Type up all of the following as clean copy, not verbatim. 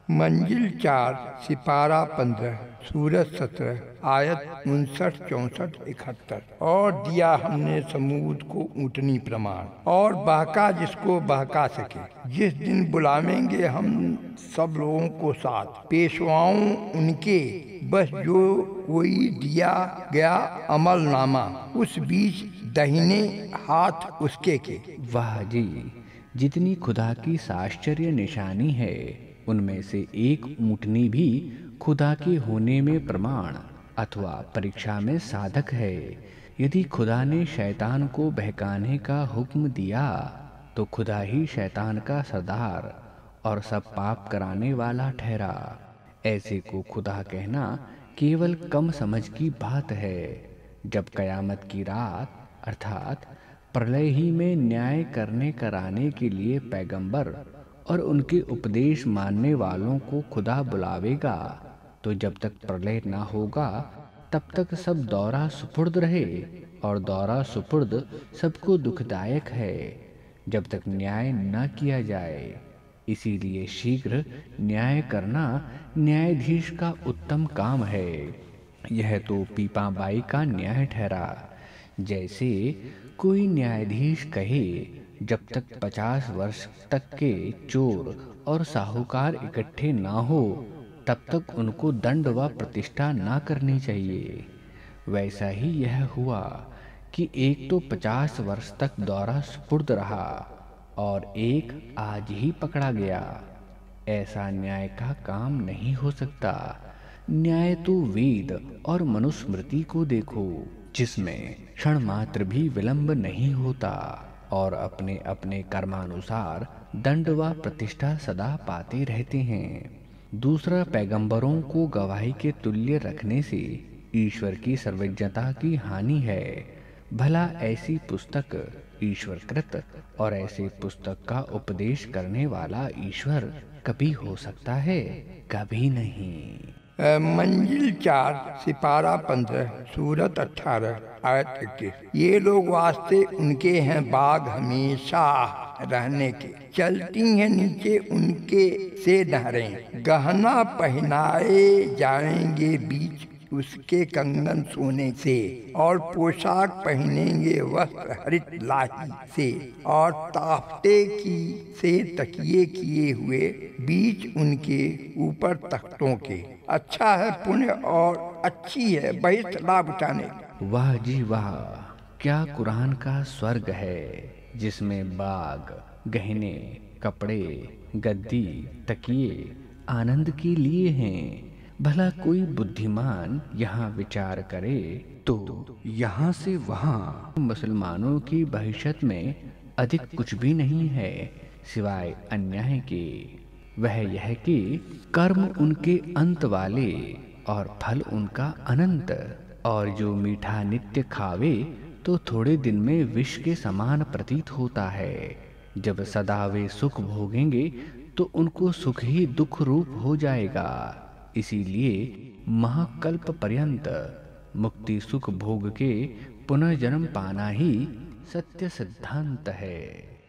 मंजिल 4 सिपारा 15 सूरत 17 आयत 59 64 71। और दिया हमने समूद को ऊँटनी प्रमाण और बहका जिसको बहका सके। जिस दिन बुलावेंगे हम सब लोगों को साथ, पेशवाओं उनके, बस जो कोई दिया गया अमल नामा उस बीच दाहिने हाथ उसके के। वाह जी, जितनी खुदा की साश्चर्य निशानी है उनमें से एक ऊँटनी भी खुदा के होने में प्रमाण अथवा परीक्षा में साधक है। यदि खुदा ने शैतान को बहकाने का हुक्म दिया तो खुदा ही शैतान का सरदार और सब पाप कराने वाला ठहरा। ऐसे को खुदा कहना केवल कम समझ की बात है। जब कयामत की रात अर्थात प्रलय ही में न्याय करने कराने के लिए पैगंबर और उनके उपदेश मानने वालों को खुदा बुलावेगा, तो जब तक प्रलय ना होगा तब तक सब दौरा सुपुर्द रहे, और दौरा सुपुर्द सबको दुखदायक है जब तक न्याय न किया जाए। इसीलिए शीघ्र न्याय करना न्यायाधीश का उत्तम काम है। यह तो पीपाबाई का न्याय ठहरा। जैसे कोई न्यायाधीश कहे, जब तक 50 वर्ष तक के चोर और साहूकार इकट्ठे ना हो तब तक उनको दंड व प्रतिष्ठा ना करनी चाहिए। वैसा ही यह हुआ कि एक तो 50 वर्ष तक दौरा सुपुर्द रहा और एक आज ही पकड़ा गया। ऐसा न्याय का काम नहीं हो सकता। न्याय तो वेद और मनुस्मृति को देखो, जिसमें क्षण मात्र भी विलंब नहीं होता और अपने अपने कर्मानुसार दंड व प्रतिष्ठा सदा पाते रहते हैं। दूसरा, पैगंबरों को गवाही के तुल्य रखने से ईश्वर की सर्वज्ञता की हानि है। भला ऐसी पुस्तक ईश्वरकृत और ऐसे पुस्तक का उपदेश करने वाला ईश्वर कभी हो सकता है? कभी नहीं। मंजिल 4 सिपारा 15 सूरत 18 आयत 21। ये लोग वास्ते उनके हैं बाग हमेशा रहने के, चलती हैं नीचे उनके से नहरें। गहना पहनाए जाएंगे बीच उसके कंगन सोने से, और पोशाक पहनेंगे वस्त्र हरित लाही से, और ताफ्ते की से तकिए किए हुए बीच उनके ऊपर तख्तों के। अच्छा है पुण्य और अच्छी है बहिष्ठ लाभ उठाने। वाह जी वाह, क्या कुरान का स्वर्ग है जिसमें बाग, गहने, कपड़े, गद्दी, तकिए आनंद के लिए हैं। भला कोई बुद्धिमान यहाँ विचार करे तो यहाँ से वहाँ मुसलमानों की बहिशत में अधिक कुछ भी नहीं है सिवाय अन्याय के। वह यह कि कर्म उनके अंत वाले और फल उनका अनंत, और जो मीठा नित्य खावे तो थोड़े दिन में विष के समान प्रतीत होता है। जब सदा वे सुख भोगेंगे तो उनको सुख ही दुख रूप हो जाएगा। इसीलिए महाकल्प पर्यंत मुक्ति सुख भोग के पुनर्जन्म पाना ही सत्य सिद्धांत है।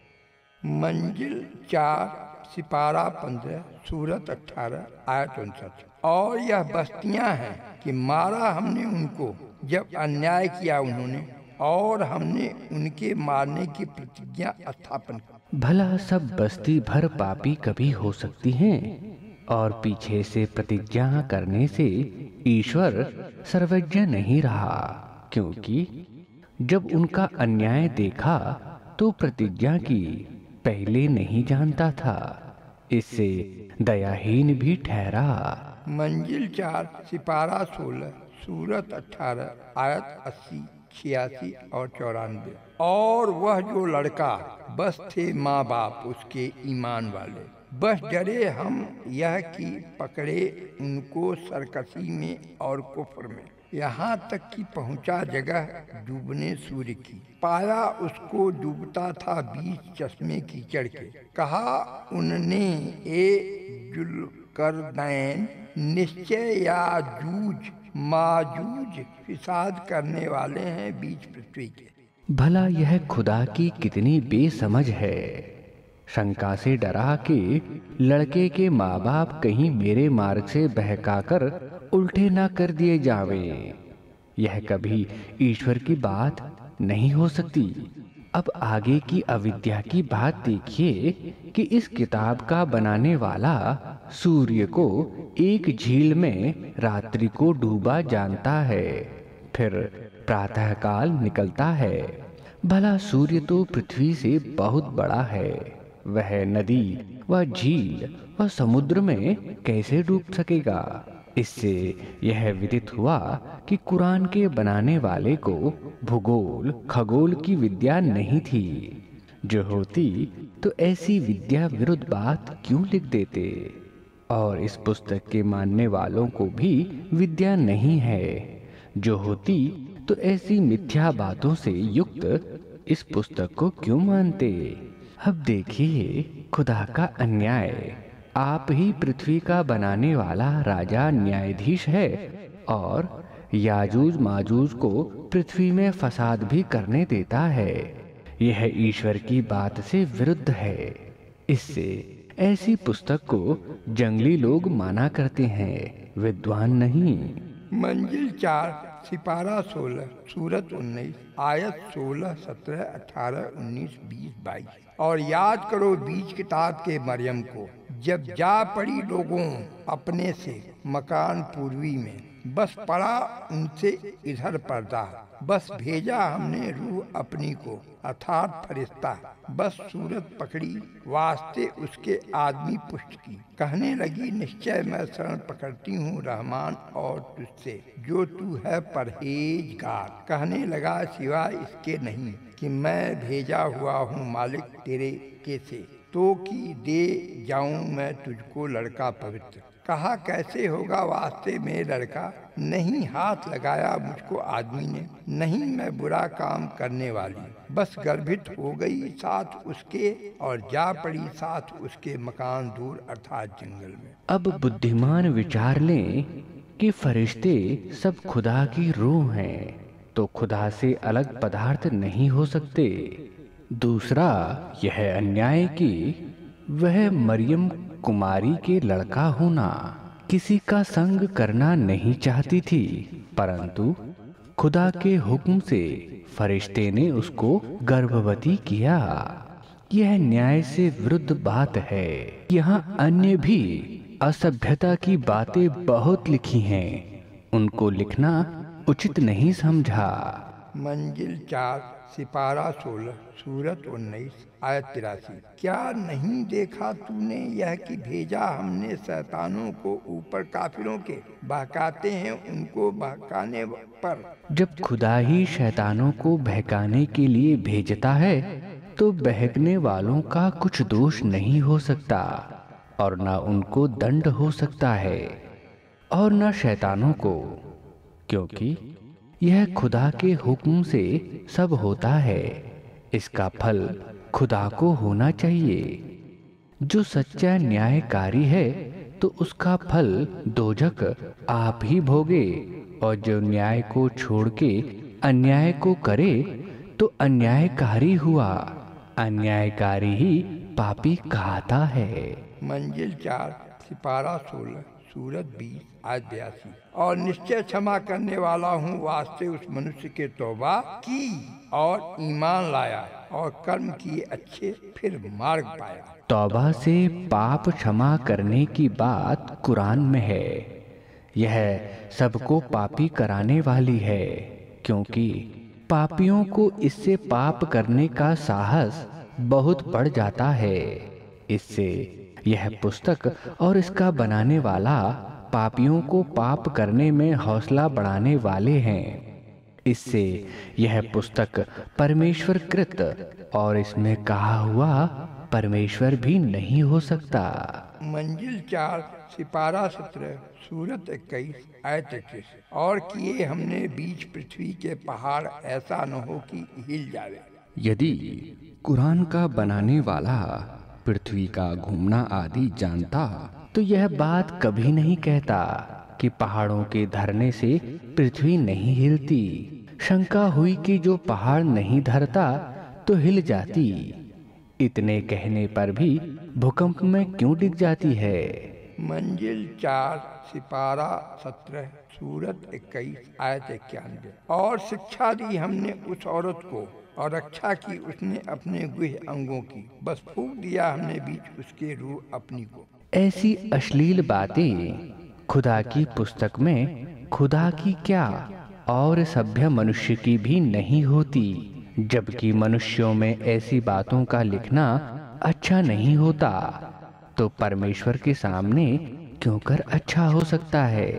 मंजिल 4 सिपारा 15 सूरत 18 आयत 59। और यह बस्तियां हैं कि मारा हमने उनको जब अन्याय किया उन्होंने, और हमने उनके मारने की प्रतिज्ञा स्थापन की। भला सब बस्ती भर पापी कभी हो सकती हैं? और पीछे से प्रतिज्ञा करने से ईश्वर सर्वज्ञ नहीं रहा, क्योंकि जब उनका अन्याय देखा तो प्रतिज्ञा की पहले नहीं जानता था, इससे दयाहीन भी ठहरा। मंजिल 4 सिपारा 16 सूरत 18 आयत 80 86 और 94। और वह जो लड़का, बस थे माँ बाप उसके ईमान वाले, बस डरे हम यह कि पकड़े उनको सरकशी में और कुफ्र में, यहाँ तक कि पहुँचा जगह डूबने सूर्य की। पाया उसको डूबता था बीच चश्मे कीचड़ के। कहा उनने, ए जुल्करनैन, निश्चय याजूज माजूज फिसाद करने वाले हैं बीच पृथ्वी के। भला यह खुदा की कितनी बेसमझ है। शंका से डरा कि लड़के के माँ बाप कहीं मेरे मार्ग से बहकाकर उल्टे ना कर दिए जावें। यह कभी ईश्वर की बात नहीं हो सकती। अब आगे की अविद्या की बात देखिए कि इस किताब का बनाने वाला सूर्य को एक झील में रात्रि को डूबा जानता है, फिर प्रातःकाल निकलता है। भला सूर्य तो पृथ्वी से बहुत बड़ा है, वह नदी व झील व समुद्र में कैसे डूब सकेगा। इससे यह विदित हुआ कि कुरान के बनाने वाले को भूगोल खगोल की विद्या नहीं थी। जो होती तो ऐसी विद्या विरुद्ध बात क्यों लिख देते। और इस पुस्तक के मानने वालों को भी विद्या नहीं है। जो होती तो ऐसी मिथ्या बातों से युक्त इस पुस्तक को क्यों मानते। अब देखिए खुदा का अन्याय। आप ही पृथ्वी का बनाने वाला राजा न्यायाधीश है और याजूज माजूज को पृथ्वी में फसाद भी करने देता है। यह ईश्वर की बात से विरुद्ध है। इससे ऐसी पुस्तक को जंगली लोग माना करते हैं, विद्वान नहीं। मंजिल 4 सिपारा 16 सूरत 19 आयत 16 17 18 19 20 22। और याद करो बीच किताब के मरियम को, जब जा पड़ी लोगों अपने से मकान पूर्वी में, बस पड़ा उनसे इधर पर्दा, बस भेजा हमने रूह अपनी को अर्थात फरिश्ता, बस सूरत पकड़ी वास्ते उसके आदमी पुष्ट की। कहने लगी निश्चय मैं शरण पकड़ती हूँ रहमान और तुझसे जो तू है परहेजगार। कहने लगा सिवाय इसके नहीं कि मैं भेजा हुआ हूँ मालिक तेरे के से, तो कि दे जाऊं मैं तुझको लड़का पवित्र। कहा कैसे होगा वास्ते में लड़का, नहीं हाथ लगाया मुझको आदमी ने, नहीं मैं बुरा काम करने वाली। बस गर्भित हो गई साथ उसके और जा पड़ी साथ उसके मकान दूर अर्थात जंगल में। अब बुद्धिमान विचार लें कि फरिश्ते सब खुदा की रूह हैं, तो खुदा से अलग पदार्थ नहीं हो सकते। दूसरा यह अन्याय कि वह मरियम कुमारी के लड़का होना किसी का संग करना नहीं चाहती थी, परंतु खुदा के हुक्म से फरिश्ते ने उसको गर्भवती किया। यह न्याय से विरुद्ध बात है। यहाँ अन्य भी असभ्यता की बातें बहुत लिखी हैं, उनको लिखना उचित नहीं समझा। मंजिल 4 सिपारा 16 सूरत 19 आयत 83। क्या नहीं देखा तूने यह कि भेजा हमने शैतानों को ऊपर काफिरों के, बहकाते हैं उनको बहकाने पर। जब खुदा ही शैतानों को बहकाने के लिए भेजता है तो बहकने वालों का कुछ दोष नहीं हो सकता और न उनको दंड हो सकता है और न शैतानों को, क्योंकि यह खुदा के हुक्म से सब होता है। इसका फल खुदा को होना चाहिए। जो सच्चा न्यायकारी है तो उसका फल दोजक आप ही भोगे, और जो न्याय को छोड़ के अन्याय को करे तो अन्यायकारी हुआ। अन्यायकारी ही पापी कहता है। मंजिल 4 सिपारा 16 सूरत 20 आयत 82। और निश्चय क्षमा करने वाला हूँ वास्ते उस मनुष्य के तौबा की और ईमान लाया और कर्म किए अच्छे फिर मार्ग पाया। तौबा से पाप क्षमा करने की बात कुरान में है। यह सबको पापी कराने वाली है, क्योंकि पापियों को इससे पाप करने का साहस बहुत बढ़ जाता है। इससे यह पुस्तक और इसका बनाने वाला पापियों को पाप करने में हौसला बढ़ाने वाले हैं। इससे यह पुस्तक परमेश्वर कृत और इसमें कहा हुआ परमेश्वर भी नहीं हो सकता। मंजिल 4 सिपारा 17 सूरत 21 आयत 31। और किए हमने बीच पृथ्वी के पहाड़ ऐसा न हो कि हिल जावे। यदि कुरान का बनाने वाला पृथ्वी का घूमना आदि जानता तो यह बात कभी नहीं कहता कि पहाड़ों के धरने से पृथ्वी नहीं हिलती। शंका हुई कि जो पहाड़ नहीं धरता तो हिल जाती। इतने कहने पर भी भूकंप में क्यों डिग जाती है? मंजिल 4, सिपारा 17, सूरत 21, आयत 91। और शिक्षा दी हमने उस औरत को और रक्षा की उसने अपने गुह अंगों की, बस फूंक दिया हमने बीच उसके रूह अपनी को। ऐसी अश्लील बातें खुदा की पुस्तक में खुदा की क्या और सभ्य मनुष्य की भी नहीं होती, जबकि मनुष्यों में ऐसी बातों का लिखना अच्छा नहीं होता, तो परमेश्वर के सामने क्यों कर अच्छा हो सकता है?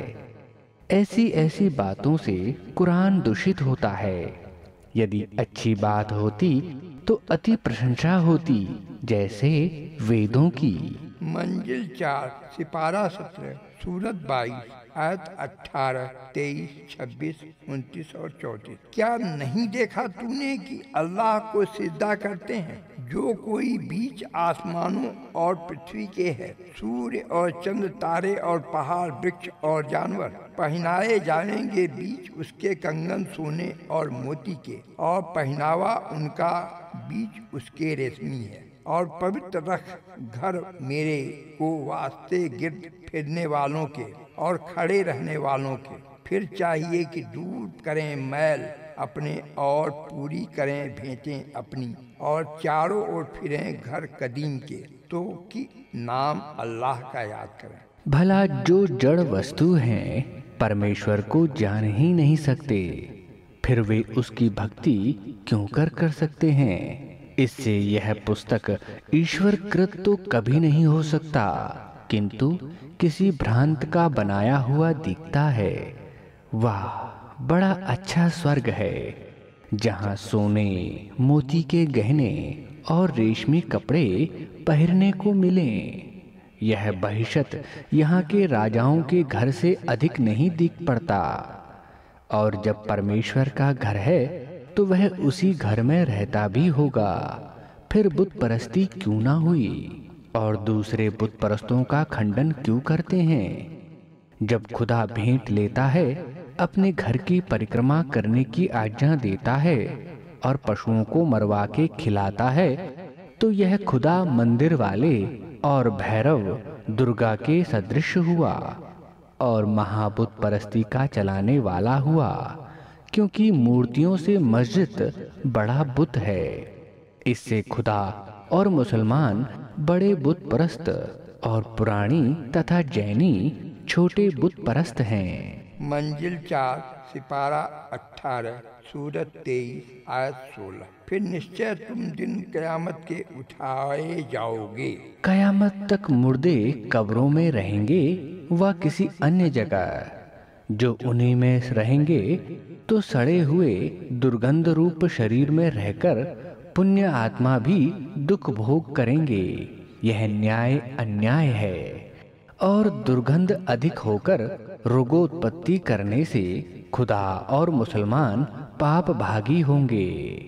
ऐसी ऐसी बातों से कुरान दूषित होता है। यदि अच्छी बात होती तो अति प्रशंसा होती, जैसे वेदों की। मंजिल 4, सिपारा 17, सूरत 22, आयत 18, 23, 26, 29 और 34। क्या नहीं देखा तूने कि अल्लाह को सिजदा करते हैं जो कोई बीच आसमानों और पृथ्वी के है, सूर्य और चंद्र, तारे और पहाड़, वृक्ष और जानवर। पहनाए जाएंगे बीच उसके कंगन सोने और मोती के, और पहनावा उनका बीच उसके रेशमी है। और पवित्र रख घर मेरे को वास्ते गिर्द फिरने वालों के और खड़े रहने वालों के। फिर चाहिए कि दूर करें मैल अपने और पूरी करें भेंटें अपनी, और चारों ओर फिरें घर कदीम के, तो कि नाम अल्लाह का याद करें। भला जो जड़ वस्तु हैं परमेश्वर को जान ही नहीं सकते, फिर वे उसकी भक्ति क्यों कर सकते हैं? इससे यह पुस्तक ईश्वर कृत तो कभी नहीं हो सकता, किंतु किसी भ्रांत का बनाया हुआ दिखता है। वाह, बड़ा अच्छा स्वर्ग है जहाँ सोने, मोती के गहने और रेशमी कपड़े पहनने को मिलें। यह बहिशत यहाँ के राजाओं के घर से अधिक नहीं दिख पड़ता। और जब परमेश्वर का घर है तो वह उसी घर में रहता भी होगा। फिर बुत परस्ती क्यों ना हुई और दूसरे बुत परस्तों का खंडन क्यों करते हैं? जब खुदा भेंट लेता है, अपने घर की परिक्रमा करने की आज्ञा देता है और पशुओं को मरवा के खिलाता है, तो यह खुदा मंदिर वाले और भैरव दुर्गा के सदृश हुआ और महाबुत परस्ती का चलाने वाला हुआ, क्योंकि मूर्तियों से मस्जिद बड़ा बुत है। इससे खुदा और मुसलमान बड़े बुत परस्त और पुराणी तथा जैनी छोटे बुत परस्त हैं। मंजिल 4, सिपारा 18, सूरत 23, आयत 16। फिर निश्चय तुम दिन कयामत के उठाए जाओगे। कयामत तक मुर्दे कब्रों में रहेंगे व किसी अन्य जगह। जो उन्हीं में रहेंगे तो सड़े हुए दुर्गंध रूप शरीर में रहकर पुण्य आत्मा भी दुख भोग करेंगे। यह न्याय अन्याय है। और दुर्गंध अधिक होकर रोगोत्पत्ति करने से खुदा और मुसलमान पाप भागी होंगे।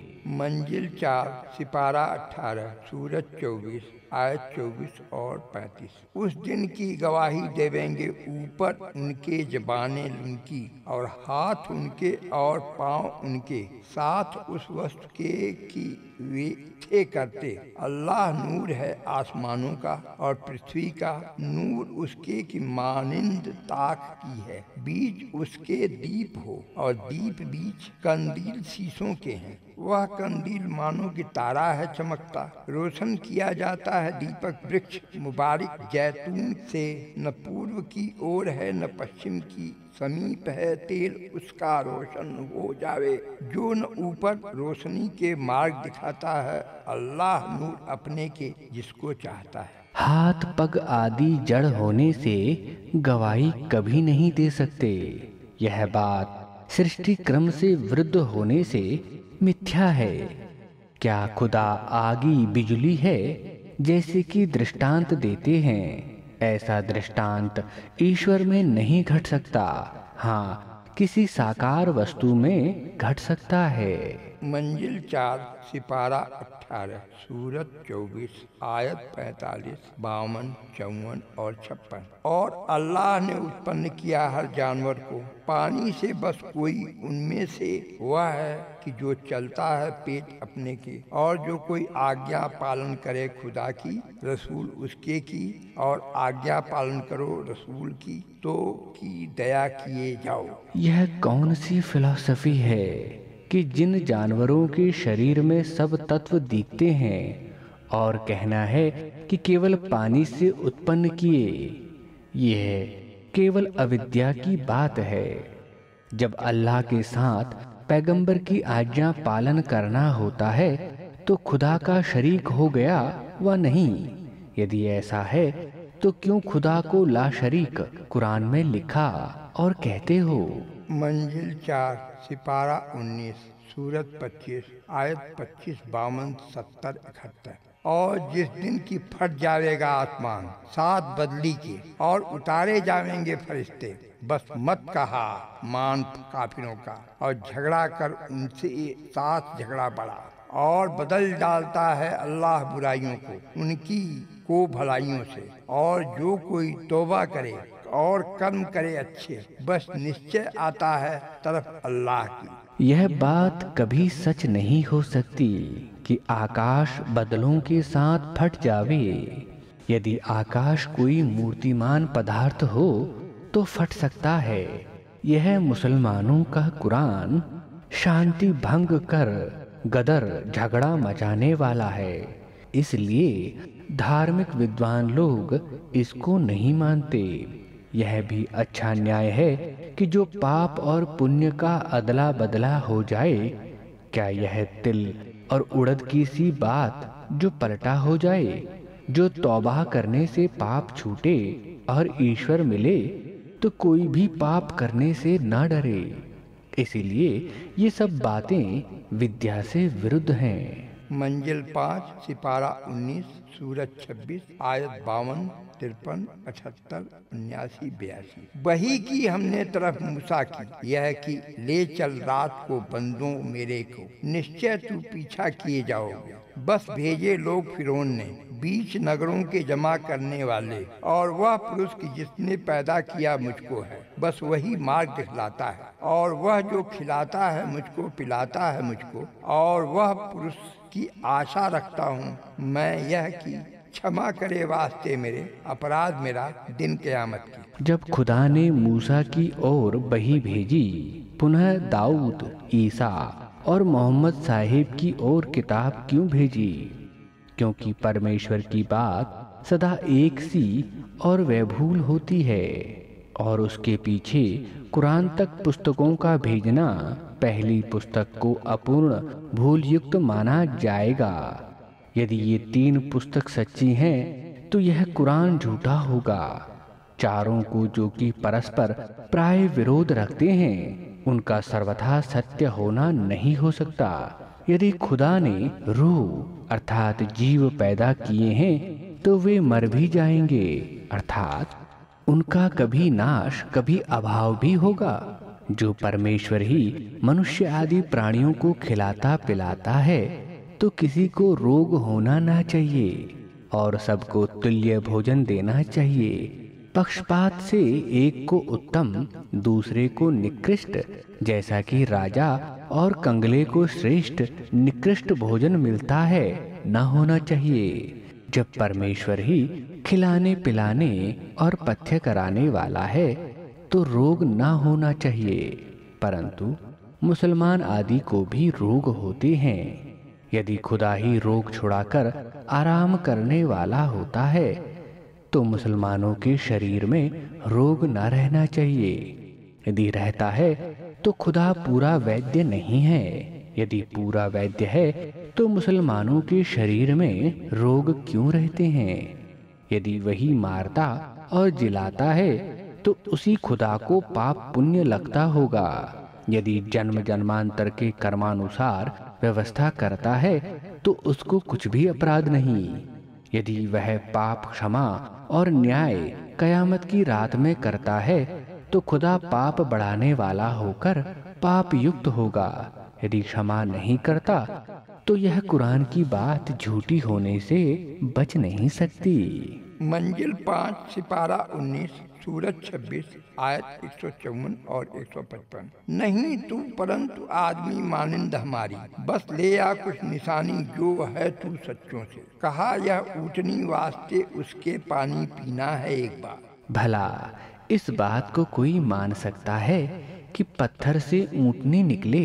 मंजिल 4, सिपारा 18, सूरत 24, आयत 24 और 35। उस दिन की गवाही देवेंगे ऊपर उनके जबानें उनकी और हाथ उनके और पांव उनके, साथ उस वस्तु के कि वे थे करते। अल्लाह नूर है आसमानों का और पृथ्वी का, नूर उसके की मानिंद ताक की है। बीच उसके दीप हो और दीप बीच कंदील शीशों के हैं। वह कंदील मानो की तारा है चमकता, रोशन किया जाता है दीपक वृक्ष मुबारक जैतून से, न पूर्व की ओर है न पश्चिम की, समीप है तेल उसका रोशन हो जावे, जो न ऊपर रोशनी के मार्ग दिखाता है। अल्लाह नूर अपने के जिसको चाहता है। हाथ पग आदि जड़ होने से गवाही कभी नहीं दे सकते। यह बात सृष्टि क्रम से वृद्ध होने से मिथ्या है। क्या खुदा आगी बिजली है जैसे कि दृष्टांत देते हैं? ऐसा दृष्टांत ईश्वर में नहीं घट सकता। हाँ, किसी साकार वस्तु में घट सकता है। मंजिल 4 सिपारा 18 सूरत 24 आयत 45 52 54 और 56। और अल्लाह ने उत्पन्न किया हर जानवर को पानी से, बस कोई उनमें से वह है कि जो चलता है पेट अपने के, और जो कोई आज्ञा पालन करे खुदा की, रसूल उसके की, और आज्ञा पालन करो रसूल की तो की दया किए जाओ। यह कौन सी फिलॉसफी है कि जिन जानवरों के शरीर में सब तत्व दिखते हैं और कहना है कि केवल पानी से उत्पन्न किए, यह केवल अविद्या की बात है। जब अल्लाह के साथ पैगंबर की आज्ञा पालन करना होता है तो खुदा का शरीक हो गया व नहीं? यदि ऐसा है तो क्यों खुदा को ला शरीक कुरान में लिखा और कहते हो? मंजिल 4 सिपारा 19 सूरत 25 आयत 25 52 70 71। और जिस दिन की फट जाएगा आसमान 7 बदली के, और उतारे जाएंगे फरिश्ते, बस मत कहा मान काफिरों का, और झगड़ा कर उनसे साथ झगड़ा बढ़ा। और बदल डालता है अल्लाह बुराइयों को उनकी को भलाइयों से, और जो कोई तौबा करे और कर्म करे अच्छे, बस निश्चय आता है तरफ अल्लाह की। यह बात कभी सच नहीं हो सकती कि आकाश बदलों के साथ फट जावे। यदि आकाश कोई मूर्तिमान पदार्थ हो तो फट सकता है। यह मुसलमानों का कुरान शांति भंग कर गदर झगड़ा मचाने वाला है, इसलिए धार्मिक विद्वान लोग इसको नहीं मानते। यह भी अच्छा न्याय है कि जो पाप और पुण्य का अदला बदला हो जाए, क्या यह तिल और उड़द की सी बात जो पलटा हो जाए? जो तौबा करने से पाप छूटे और ईश्वर मिले तो कोई भी पाप करने से ना डरे। इसीलिए ये सब बातें विद्या से विरुद्ध हैं। मंजिल 5 सिपारा 19 सूरत 26 आयत 52 53 78 79 82। वही की हमने तरफ मूसा की यह कि ले चल रात को बंदों मेरे को, निश्चय तू पीछा किए जाओगे। बस भेजे लोग फिरौन ने बीच नगरों के जमा करने वाले, और वह पुरुष की जिसने पैदा किया मुझको है, बस वही मार्ग दिखलाता है। और वह जो खिलाता है मुझको पिलाता है मुझको, और वह पुरुष की आशा रखता हूँ मैं यह कि क्षमा करे वास्ते मेरे अपराध मेरा दिन क़यामत की। जब खुदा ने मूसा की ओर वही भेजी, पुनः दाऊद, ईसा और मोहम्मद साहिब की ओर किताब क्यों भेजी? क्योंकि परमेश्वर की बात सदा एक सी और वैभूल होती है, और उसके पीछे कुरान तक पुस्तकों का भेजना पहली पुस्तक को अपूर्ण भूल युक्त माना जाएगा। यदि ये 3 पुस्तक सच्ची हैं तो यह कुरान झूठा होगा। चारों को जो कि परस्पर प्राय विरोध रखते हैं, उनका सर्वथा सत्य होना नहीं हो सकता। यदि खुदा ने रूह अर्थात जीव पैदा किए हैं तो वे मर भी जाएंगे, अर्थात उनका कभी नाश कभी अभाव भी होगा। जो परमेश्वर ही मनुष्य आदि प्राणियों को खिलाता पिलाता है तो किसी को रोग होना ना चाहिए और सबको तुल्य भोजन देना चाहिए। पक्षपात से एक को उत्तम दूसरे को निकृष्ट, जैसा कि राजा और कंगले को श्रेष्ठ निकृष्ट भोजन मिलता है, न होना चाहिए। जब परमेश्वर ही खिलाने पिलाने और पथ्य कराने वाला है तो रोग ना होना चाहिए, परंतु मुसलमान आदि को भी रोग होते हैं। यदि खुदा ही रोग छुड़ाकर आराम करने वाला होता है तो मुसलमानों के शरीर में रोग न रहना चाहिए। यदि रहता है तो खुदा पूरा वैद्य नहीं है। यदि पूरा वैद्य है तो मुसलमानों के शरीर में रोग क्यों रहते हैं? यदि वही मारता और जिलाता है तो उसी खुदा को पाप पुण्य लगता होगा। यदि जन्म जन्मांतर के कर्मानुसार व्यवस्था करता है तो उसको कुछ भी अपराध नहीं। यदि वह पाप क्षमा और न्याय कयामत की रात में करता है तो खुदा पाप बढ़ाने वाला होकर पाप युक्त होगा। यदि क्षमा नहीं करता तो यह कुरान की बात झूठी होने से बच नहीं सकती। मंजिल 5 सिपारा 19 सूरत 26 आयत 154 और 155। नहीं तू परंतु आदमी मानिंद हमारी, बस ले आ कुछ निशानी जो है तू सच्चों से। कहा यह ऊँटनी वास्ते उसके पानी पीना है एक बार। भला इस बात को कोई मान सकता है कि पत्थर से ऊँटने निकले?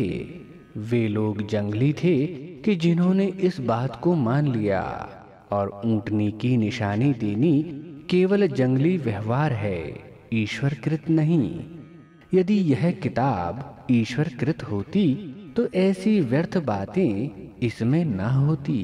वे लोग जंगली थे कि जिन्होंने इस बात को मान लिया, और ऊँटनी की निशानी देनी केवल जंगली व्यवहार है, ईश्वरकृत नहीं। यदि यह किताब ईश्वरकृत होती तो ऐसी व्यर्थ बातें इसमें न होती।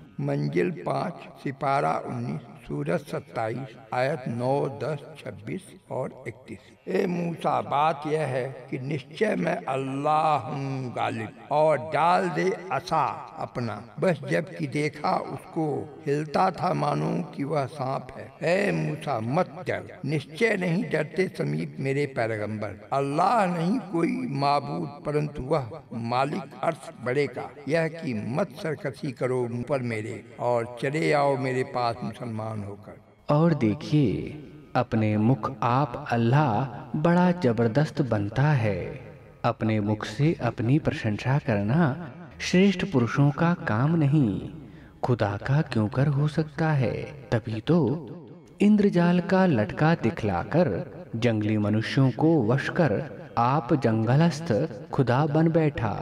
मंजिल 5 सिपारा 19 सूरत 27 आयत 9, 10, 26 और 31। ए मूसा, बात यह है कि निश्चय मैं अल्लाह हूँ गालिब, और डाल दे असा अपना। बस जबकि देखा उसको हिलता था मानो कि वह सांप है। ए मूसा मत डर, निश्चय नहीं डरते समीप मेरे पैगंबर। अल्लाह नहीं कोई माबूद परंतु वह मालिक अर्श बड़े का। यह कि मत सरकशी करो मुँह पर मेरे, और चले आओ मेरे पास मुसलमान होकर। और देखिए, अपने मुख आप अल्लाह बड़ा जबरदस्त बनता है। अपने मुख से अपनी प्रशंसा करना श्रेष्ठ पुरुषों का काम नहीं, खुदा का क्यों कर हो सकता है? तभी तो इंद्रजाल का लटका दिखलाकर जंगली मनुष्यों को वश कर आप जंगलस्थ खुदा बन बैठा।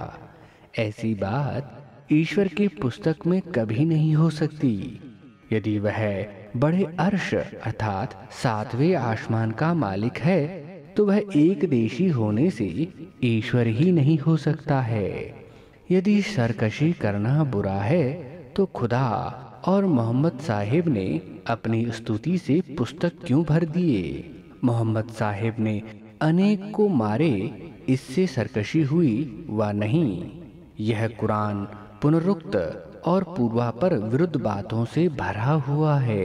ऐसी बात ईश्वर की पुस्तक में कभी नहीं हो सकती। यदि वह बड़े अर्श अर्थात 7वें आसमान का मालिक है तो वह एक देशी होने से ईश्वर ही नहीं हो सकता है। यदि सरकशी करना बुरा है तो खुदा और मोहम्मद साहिब ने अपनी स्तुति से पुस्तक क्यों भर दिए? मोहम्मद साहिब ने अनेक को मारे, इससे सरकशी हुई व नहीं। यह कुरान पुनरुक्त और पूर्वापर विरुद्ध बातों से भरा हुआ है।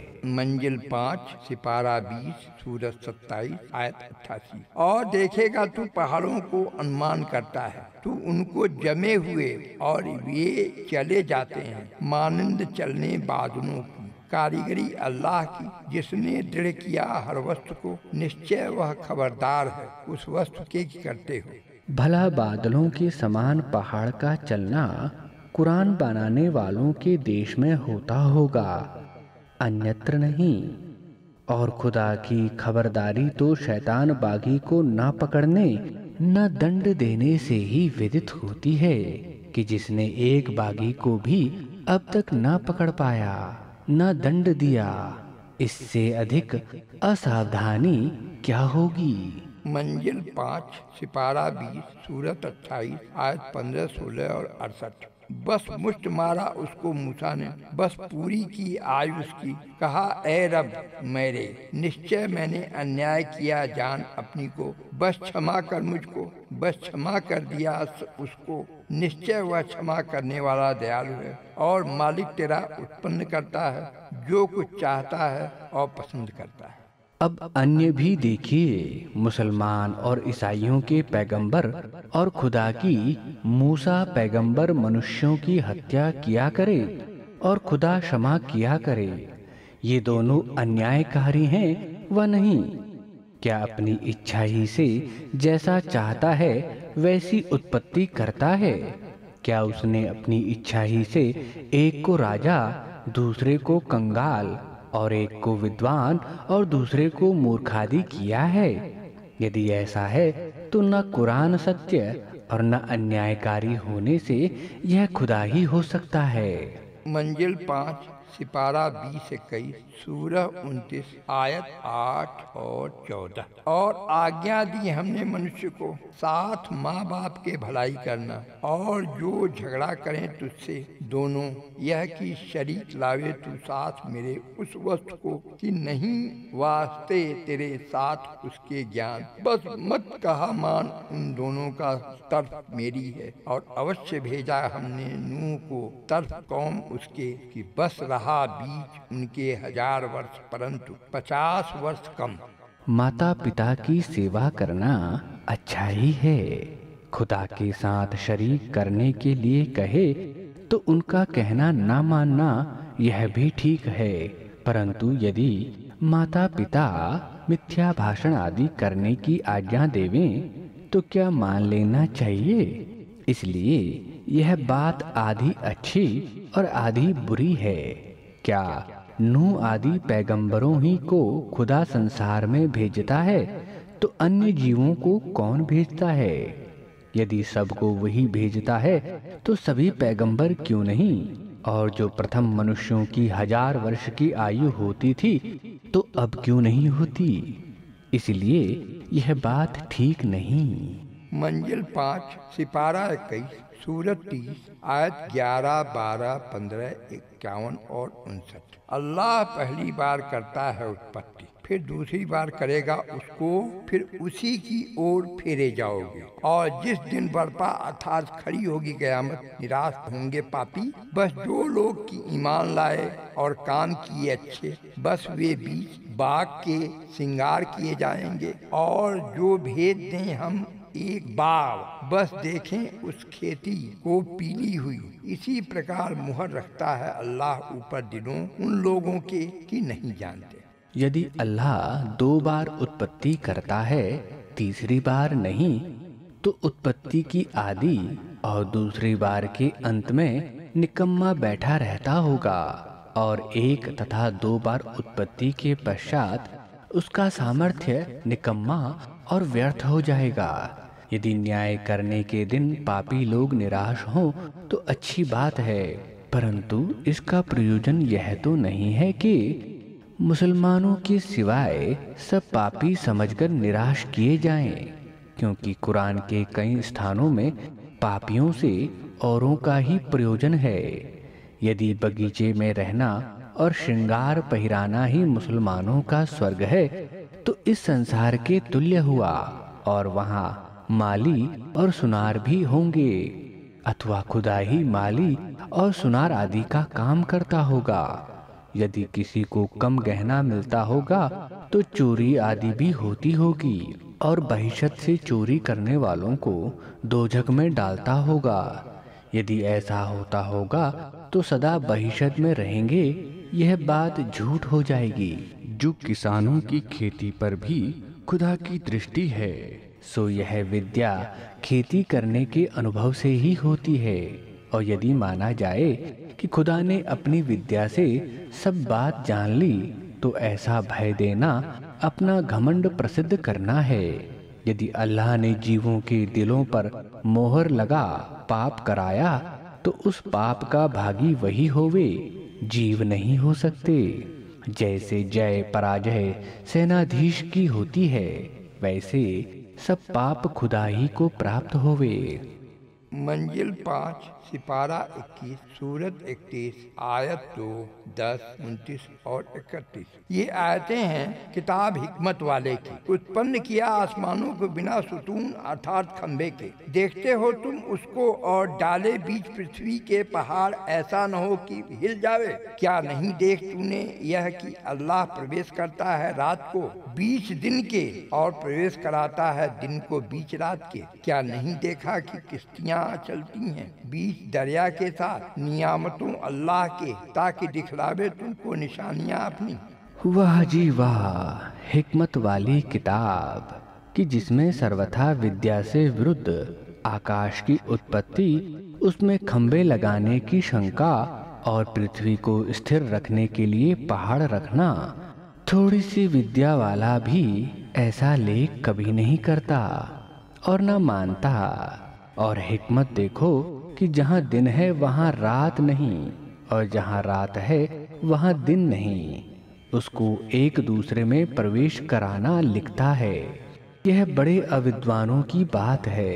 मंजिल 5 सिपारा 20 सूरत 27 आयत 88। और देखेगा तू पहाड़ों को अनुमान करता है, तू उनको जमे हुए और वे चले जाते हैं मानंद चलने बादलों की। कारीगरी अल्लाह की जिसने दृढ़ किया हर वस्तु को, निश्चय वह खबरदार है उस वस्तु के की करते हो। भला बादलों के समान पहाड़ का चलना कुरान बनाने वालों के देश में होता होगा, अन्यत्र नहीं। और खुदा की खबरदारी तो शैतान बागी को न पकड़ने न दंड देने से ही विदित होती है कि जिसने एक बागी को भी अब तक न पकड़ पाया न दंड दिया, इससे अधिक असावधानी क्या होगी? मंजिल 5 सिपारा 20 सूरत 28 आयत 15, 16 और 68। बस मुष्ट मारा उसको मूसा ने, बस पूरी की आयु उसकी। कहा ए रब मेरे, निश्चय मैंने अन्याय किया जान अपनी को, बस क्षमा कर मुझको। बस क्षमा कर दिया उसको, निश्चय वह क्षमा करने वाला दयालु है। और मालिक तेरा उत्पन्न करता है जो कुछ चाहता है और पसंद करता है। अब अन्य भी देखिए, मुसलमान और ईसाइयों के पैगंबर और खुदा की मूसा पैगंबर मनुष्यों की हत्या किया करे और खुदा क्षमा किया करे। ये दोनों अन्यायकारी हैं व नहीं? क्या अपनी इच्छा ही से जैसा चाहता है वैसी उत्पत्ति करता है? क्या उसने अपनी इच्छा ही से एक को राजा, दूसरे को कंगाल और एक को विद्वान और दूसरे को मूर्खादि किया है? यदि ऐसा है तो न कुरान सत्य और न अन्यायकारी होने से यह खुदा ही हो सकता है। मंजिल 5 सिपारा 20-21 सूरह 29 आयत 8 और 14। और आज्ञा दी हमने मनुष्य को साथ माँ बाप के भलाई करना, और जो झगड़ा करें तुझसे दोनों यह कि शरीक लावे तू साथ मेरे उस वस्तु को कि नहीं वास्ते तेरे साथ उसके ज्ञान। बस मत कहा मान उन दोनों का तरफ मेरी है, और अवश्य भेजा हमने नूह को तरफ कौम उसके कि बस रहा बीच उनके 1000 वर्ष परंतु 50 वर्ष कम। माता पिता की सेवा करना अच्छा ही है। खुदा के साथ शरीक करने के लिए कहे तो उनका कहना ना मानना यह भी ठीक है। परंतु यदि माता पिता मिथ्या भाषण आदि करने की आज्ञा देवें तो क्या मान लेना चाहिए? इसलिए यह बात आधी अच्छी और आधी बुरी है। क्या नूह आदि पैगंबरों ही को खुदा संसार में भेजता है तो अन्य जीवों को कौन भेजता है? यदि सबको वही भेजता है तो सभी पैगंबर क्यों नहीं? और जो प्रथम मनुष्यों की 1000 वर्ष की आयु होती थी तो अब क्यों नहीं होती? इसलिए यह बात ठीक नहीं। मंजिल 5 सिपारा 21 सूरत 30 आयत 11, 12, 15, 51 और 59। अल्लाह पहली बार करता है उत्पत्ति, फिर दूसरी बार करेगा उसको, फिर उसी की ओर फेरे जाओगे। और जिस दिन बर्पा अर्थात खड़ी होगी कयामत, निराश होंगे पापी। बस जो लोग की ईमान लाए और काम किए अच्छे, बस वे बीच बाग के श्रृंगार किए जाएंगे। और जो भेद दें हम एक बार, बस देखें उस खेती को पीली हुई। इसी प्रकार मुहर रखता है अल्लाह ऊपर दिलों उन लोगों के कि नहीं जानते। यदि अल्लाह 2 बार उत्पत्ति करता है, तीसरी बार नहीं, तो उत्पत्ति की आदि और दूसरी बार के अंत में निकम्मा बैठा रहता होगा। और 1 तथा 2 बार उत्पत्ति के पश्चात उसका सामर्थ्य निकम्मा और व्यर्थ हो जाएगा। यदि न्याय करने के दिन पापी लोग निराश हों तो अच्छी बात है, परंतु इसका प्रयोजन यह तो नहीं है कि मुसलमानों के सिवाय सब पापी समझकर निराश किए जाएं, क्योंकि कुरान के कई स्थानों में पापियों से औरों का ही प्रयोजन है। यदि बगीचे में रहना और श्रृंगार पहिराना ही मुसलमानों का स्वर्ग है तो इस संसार के तुल्य हुआ, और वहाँ माली और सुनार भी होंगे, अथवा खुदा ही माली और सुनार आदि का काम करता होगा। यदि किसी को कम गहना मिलता होगा तो चोरी आदि भी होती होगी, और बहिशत से चोरी करने वालों को दोजख में डालता होगा। यदि ऐसा होता होगा तो सदा बहिशत में रहेंगे, यह बात झूठ हो जाएगी। जो किसानों की खेती पर भी खुदा की दृष्टि है, सो यह विद्या खेती करने के अनुभव से ही होती है। और यदि माना जाए कि खुदा ने अपनी विद्या से सब बात जान ली, तो ऐसा भय देना अपना घमंड प्रसिद्ध करना है। यदि अल्लाह ने जीवों के दिलों पर मोहर लगा पाप कराया, तो उस पाप का भागी वही होवे, जीव नहीं हो सकते। जैसे जय पराजय सेनाधीश की होती है, वैसे सब पाप खुदा ही को प्राप्त होवे। मंजिल 5 सिपारा 21 सूरत 31 आयत 2, 10, 29 और 31। ये आयतें हैं किताब हिकमत वाले की। उत्पन्न किया आसमानों को बिना सुतून अर्थात खंबे के, देखते हो तुम उसको, और डाले बीच पृथ्वी के पहाड़, ऐसा न हो कि हिल जावे। क्या नहीं देख तूने यह कि अल्लाह प्रवेश करता है रात को बीच दिन के, और प्रवेश कराता है दिन को बीच रात के। क्या नहीं देखा कि किश्तियाँ चलती हैं बीच दरिया के साथ, नियामतों अल्लाह के, ताकि दिखलावे तुमको निशानियां अपनी। वाह जी वाह, हिकमत वाली किताब कि जिसमें सर्वथा विद्या से विरुद्ध आकाश की उत्पत्ति, उसमें खंबे लगाने की शंका, और पृथ्वी को स्थिर रखने के लिए पहाड़ रखना। थोड़ी सी विद्या वाला भी ऐसा लेख कभी नहीं करता और न मानता। और हिकमत देखो कि जहाँ दिन है वहाँ रात नहीं, और जहाँ रात है वहाँ दिन नहीं, उसको एक दूसरे में प्रवेश कराना लिखता है। यह बड़े अविद्वानों की बात है।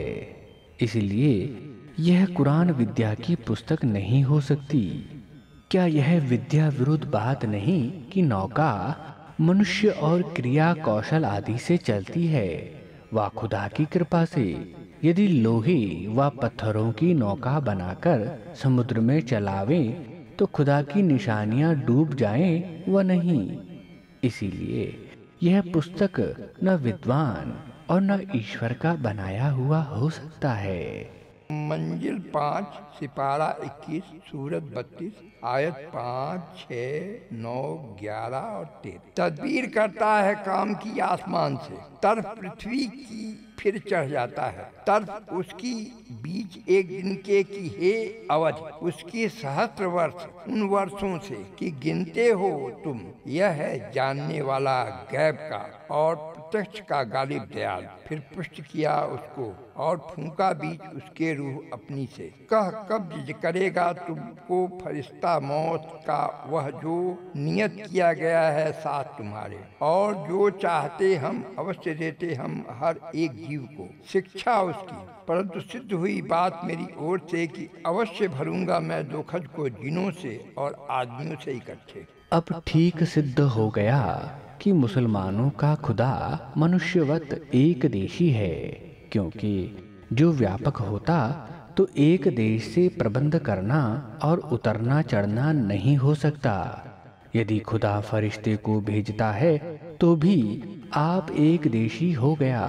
इसलिए यह कुरान विद्या की पुस्तक नहीं हो सकती। क्या यह विद्या विरुद्ध बात नहीं कि नौका मनुष्य और क्रिया कौशल आदि से चलती है, व खुदा की कृपा से। यदि लोहे व पत्थरों की नौका बनाकर समुद्र में चलावें तो खुदा की निशानियां डूब जाएं व नहीं। इसीलिए यह पुस्तक न विद्वान और न ईश्वर का बनाया हुआ हो सकता है। मंजिल 5, सिपारा 21, सूरत 32, आयत 5, 6, 9, 11 और 13। तदबीर करता है काम की आसमान से, तरफ पृथ्वी की फिर चढ़ जाता है, तरफ उसकी बीच एक दिन के की हे अवध, उसके सहस्त्र वर्ष उन वर्षों से कि गिनते हो तुम। यह है जानने वाला गैब का और प्रत्यक्ष का गालिब दयाल। फिर पुष्ट किया उसको और फूंका बीच उसके रूह अपनी से, कह कब्ज करेगा तुमको फरिश्ता मौत का, वह जो नियत किया गया है साथ तुम्हारे। और जो चाहते हम अवश्य देते हम हर एक जीव को शिक्षा उसकी, परंतु सिद्ध हुई बात मेरी ओर से कि अवश्य भरूंगा मैं दोखज को जिनों से और आदमियों से इकट्ठे। अब ठीक सिद्ध हो गया कि मुसलमानों का खुदा मनुष्यवत एक देशी है, क्योंकि जो व्यापक होता तो एक देश से प्रबंध करना और उतरना चढ़ना नहीं हो सकता। यदि खुदा फरिश्ते को भेजता है तो भी आप एक देशी हो गया।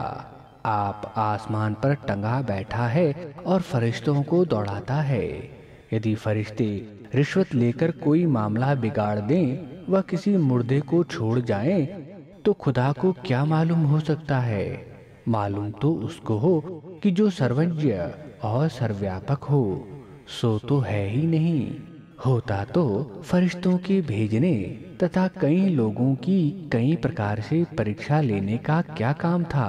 आप आसमान पर टंगा बैठा है और फरिश्तों को दौड़ाता है। यदि फरिश्ते रिश्वत लेकर कोई मामला बिगाड़ दें व किसी मुर्दे को छोड़ जाएं, तो खुदा को क्या मालूम हो सकता है? मालूम तो उसको हो कि जो सर्वज्ञ और सर्वव्यापक हो, सो तो है ही नहीं। होता तो फरिश्तों के भेजने तथा कई लोगों की कई प्रकार से परीक्षा लेने का क्या काम था,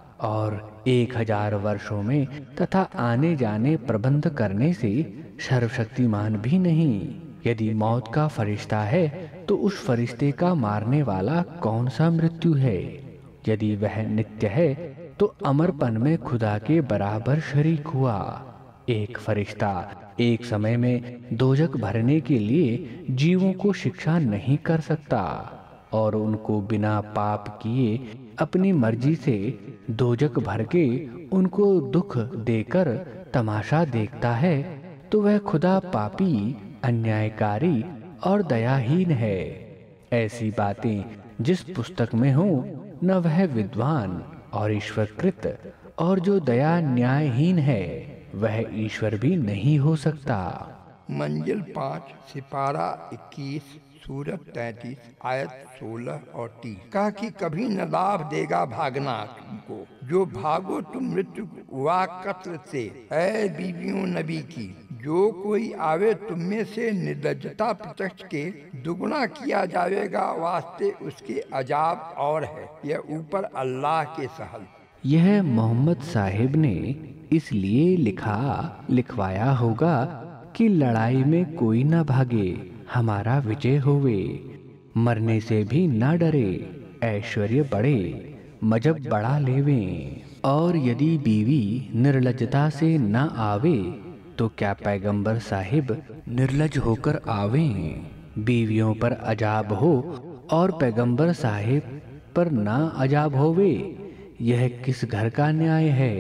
और 1000 वर्षों में तथा आने जाने प्रबंध करने से सर्वशक्तिमान भी नहीं। यदि मौत का फरिश्ता है तो उस फरिश्ते का मारने वाला कौन सा मृत्यु है? यदि वह नित्य है तो अमरपन में खुदा के बराबर शरीक हुआ। एक फरिश्ता एक समय में दोजक भरने के लिए जीवों को शिक्षा नहीं कर सकता और उनको बिना पाप किए अपनी मर्जी से दोजक भर के उनको दुख देकर तमाशा देखता है, तो वह खुदा पापी, अन्यायकारी और दयाहीन है। ऐसी बातें जिस पुस्तक में हो, न वह विद्वान और ईश्वरकृत, और जो दया न्यायहीन है वह ईश्वर भी नहीं हो सकता। मंजिल 5, सिपारा 21, सूरत 33, आयत 16 और 30। कहा कि कभी न लाभ देगा भागना तुमको, जो भागो तुम मृत्यु वा कत्ल से, ऐ बीवियों नबी की। जो कोई आवे तुम में से निर्लज्जता प्रत्यक्ष के, दुगुना किया जाएगा वास्ते उसके अजाब और है, यह ऊपर अल्लाह के सहल। यह मोहम्मद साहिब ने इसलिए लिखवाया होगा कि लड़ाई में कोई न भागे, हमारा विजय होवे। मरने से भी न डरे, ऐश्वर्य बढ़े, मजब बढ़ा लेवें। और यदि बीवी निर्लज्जता से न आवे तो क्या पैगंबर साहिब निर्लज होकर आवें? बीवियों पर अजाब हो और पैगंबर साहिब पर ना अजाब होवे, यह किस घर का न्याय है?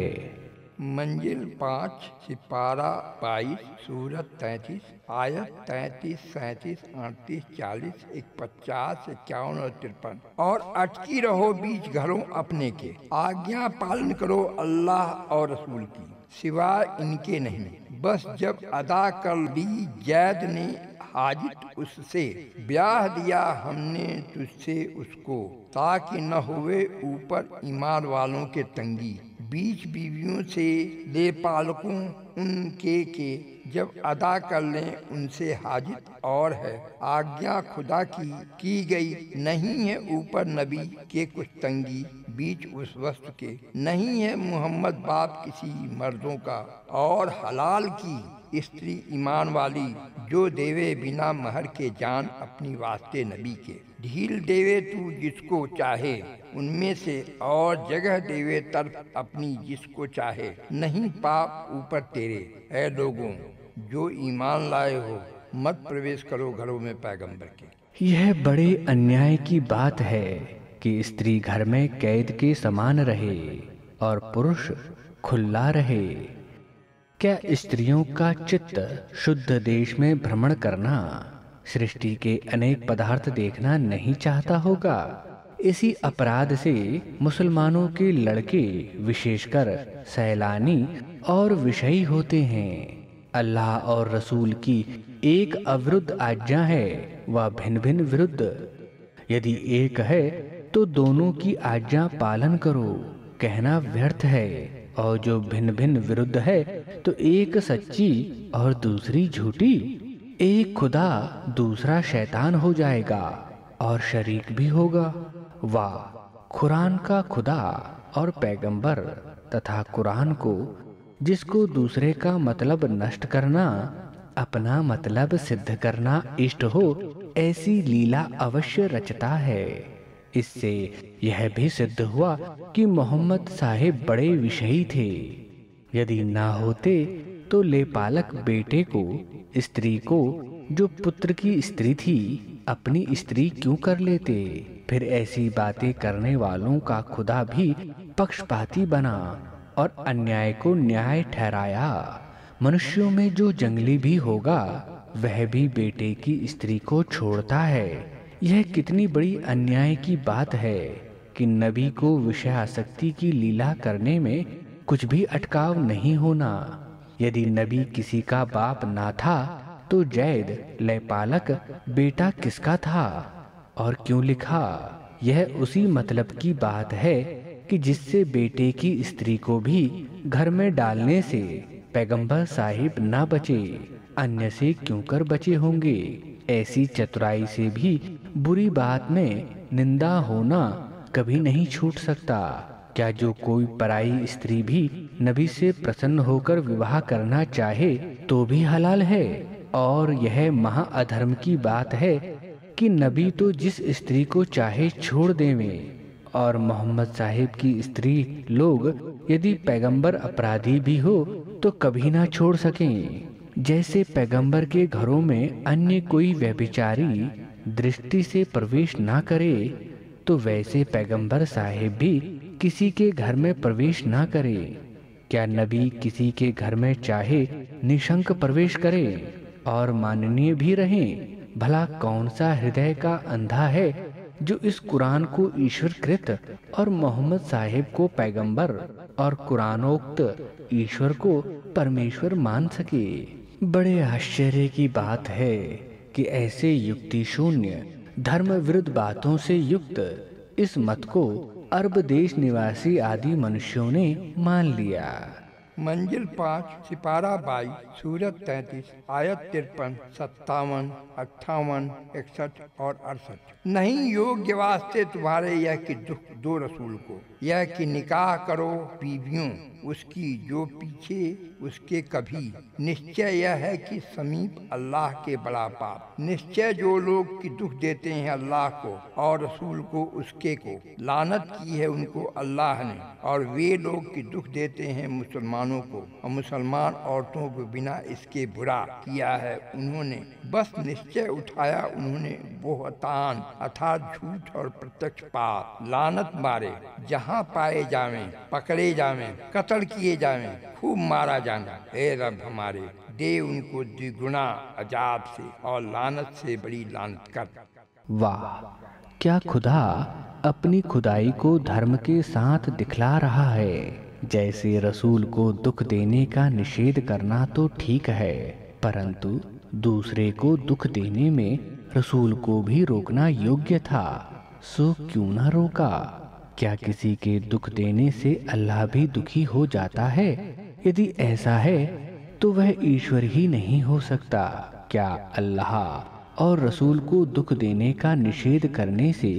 मंजिल 5, सिपारा 22, सूरत 33, आयत 33, 37, 38, 40, 50, 51 और 53। और अटकी रहो बीच घरों अपने के, आज्ञा पालन करो अल्लाह और रसूल की, सिवाय इनके नहीं। बस जब अदा कर ली जैद ने हाजित उससे, ब्याह दिया हमने तुझसे उसको, ताकि न हुए ऊपर ईमान वालों के तंगी। बीच बीवियों से ले पालकों उनके के, जब अदा कर लें उनसे हाजित, और है आज्ञा खुदा की गई, नहीं है ऊपर नबी के कुछ तंगी बीच उस वस्तु के, नहीं है मोहम्मद बाप किसी मर्दों का। और हलाल की स्त्री ईमान वाली, जो देवे बिना महर के जान अपनी वास्ते नबी के, ढील देवे तू जिसको चाहे उनमें से, और जगह देवे तरफ अपनी जिसको चाहे, नहीं पाप ऊपर तेरे। ऐ लोगों जो ईमान लाए हो, मत प्रवेश करो घरों में पैगंबर के। यह बड़े अन्याय की बात है कि स्त्री घर में कैद के समान रहे और पुरुष खुला रहे। क्या स्त्रियों का चित्त शुद्ध देश में भ्रमण करना, सृष्टि के अनेक पदार्थ देखना नहीं चाहता होगा? इसी अपराध से मुसलमानों के लड़के विशेषकर सैलानी और विषयी होते हैं। अल्लाह और रसूल की एक अविरुद्ध आज्ञा है, वह भिन्न भिन्न विरुद्ध। यदि एक है तो दोनों की आज्ञा पालन करो, कहना व्यर्थ है। और जो भिन्न भिन्न विरुद्ध है तो एक सच्ची और दूसरी झूठी, एक खुदा दूसरा शैतान हो जाएगा और शरीक भी होगा। वाह, कुरान का खुदा और पैगंबर तथा कुरान को, जिसको दूसरे का मतलब नष्ट करना अपना मतलब सिद्ध करना इष्ट हो, ऐसी लीला अवश्य रचता है। इससे यह भी सिद्ध हुआ कि मोहम्मद साहिब बड़े विषयी थे। यदि ना होते तो लेपालक बेटे को, स्त्री को जो पुत्र की स्त्री थी, अपनी स्त्री क्यों कर लेते? फिर ऐसी बातें करने वालों का खुदा भी पक्षपाती बना और अन्याय को न्याय ठहराया। मनुष्यों में जो जंगली भी होगा वह भी बेटे की स्त्री को छोड़ता है। यह कितनी बड़ी अन्याय की बात है कि नबी को विषयासक्ति की लीला करने में कुछ भी अटकाव नहीं होना। यदि नबी किसी का बाप ना था तो जैद लेपालक बेटा किसका था और क्यों लिखा? यह उसी मतलब की बात है कि जिससे बेटे की स्त्री को भी घर में डालने से पैगंबर साहिब ना बचे, अन्य से क्यों कर बचे होंगे। ऐसी चतुराई से भी बुरी बात में निंदा होना कभी नहीं छूट सकता। क्या जो कोई पराई स्त्री भी नबी से प्रसन्न होकर विवाह करना चाहे तो भी हलाल है? और यह महा अधर्म की बात है कि नबी तो जिस स्त्री को चाहे छोड़ देवें, और मोहम्मद साहिब की स्त्री लोग यदि पैगंबर अपराधी भी हो तो कभी ना छोड़ सकें। जैसे पैगंबर के घरों में अन्य कोई व्यभिचारी दृष्टि से प्रवेश ना करे, तो वैसे पैगंबर साहिब भी किसी के घर में प्रवेश ना करे। क्या नबी किसी के घर में चाहे निशंक प्रवेश करे और माननीय भी रहें? भला कौन सा हृदय का अंधा है जो इस कुरान को ईश्वर कृत और मोहम्मद साहिब को पैगंबर और कुरानोक्त ईश्वर को परमेश्वर मान सके? बड़े आश्चर्य की बात है कि ऐसे युक्ति शून्य धर्म विरुद्ध बातों से युक्त इस मत को अरब देश निवासी आदि मनुष्यों ने मान लिया। मंजिल 5, सिपारा 22, सूरत 33, आयत 53, 57, 58, 61 और 68। नहीं योग्य वास्ते तुम्हारे यह कि दुख दो रसूल को, यह कि निकाह करो बीवियों उसकी जो पीछे उसके कभी। निश्चय यह है कि समीप अल्लाह के बड़ा पाप। निश्चय जो लोग की दुख देते हैं अल्लाह को और रसूल को उसके को, लानत की है उनको अल्लाह ने। और वे लोग की दुख देते हैं मुसलमानों को और मुसलमान औरतों को बिना इसके बुरा किया है उन्होंने। बस निश्चय उठाया उन्होंने बोहतान अर्थात झूठ और प्रत्यक्ष पाप। लानत मारे जहाँ पाए जावें, पकड़े जावें, कत्ल किए जावें, खूब मारा जाना। हे रब हमारे, दे उनको द्विगुना अजाब से और लानत से बड़ी लानत कर। वाह, क्या खुदा अपनी खुदाई को धर्म के साथ दिखला रहा है। जैसे रसूल को दुख देने का निषेध करना तो ठीक है, परंतु दूसरे को दुख देने में रसूल को भी रोकना योग्य था, सो क्यों ना रोका? क्या किसी के दुख देने से अल्लाह भी दुखी हो जाता है? यदि ऐसा है तो वह ईश्वर ही नहीं हो सकता। क्या अल्लाह और रसूल को दुख देने का निषेध करने से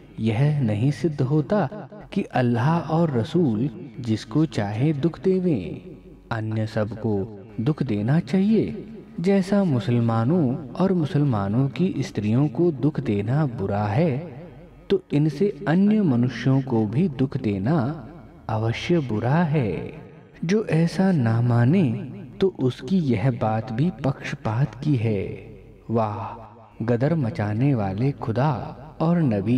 यह नहीं सिद्ध होता कि अल्लाह और रसूल जिसको चाहे दुख देवें, अन्य सबको दुख देना चाहिए? जैसा मुसलमानों और मुसलमानों की स्त्रियों को दुख देना बुरा है, तो इनसे अन्य मनुष्यों को भी दुख देना अवश्य बुरा है। जो ऐसा ना माने तो उसकी यह बात भी पक्षपात की है। वाह, गदर मचाने वाले खुदा और नबी।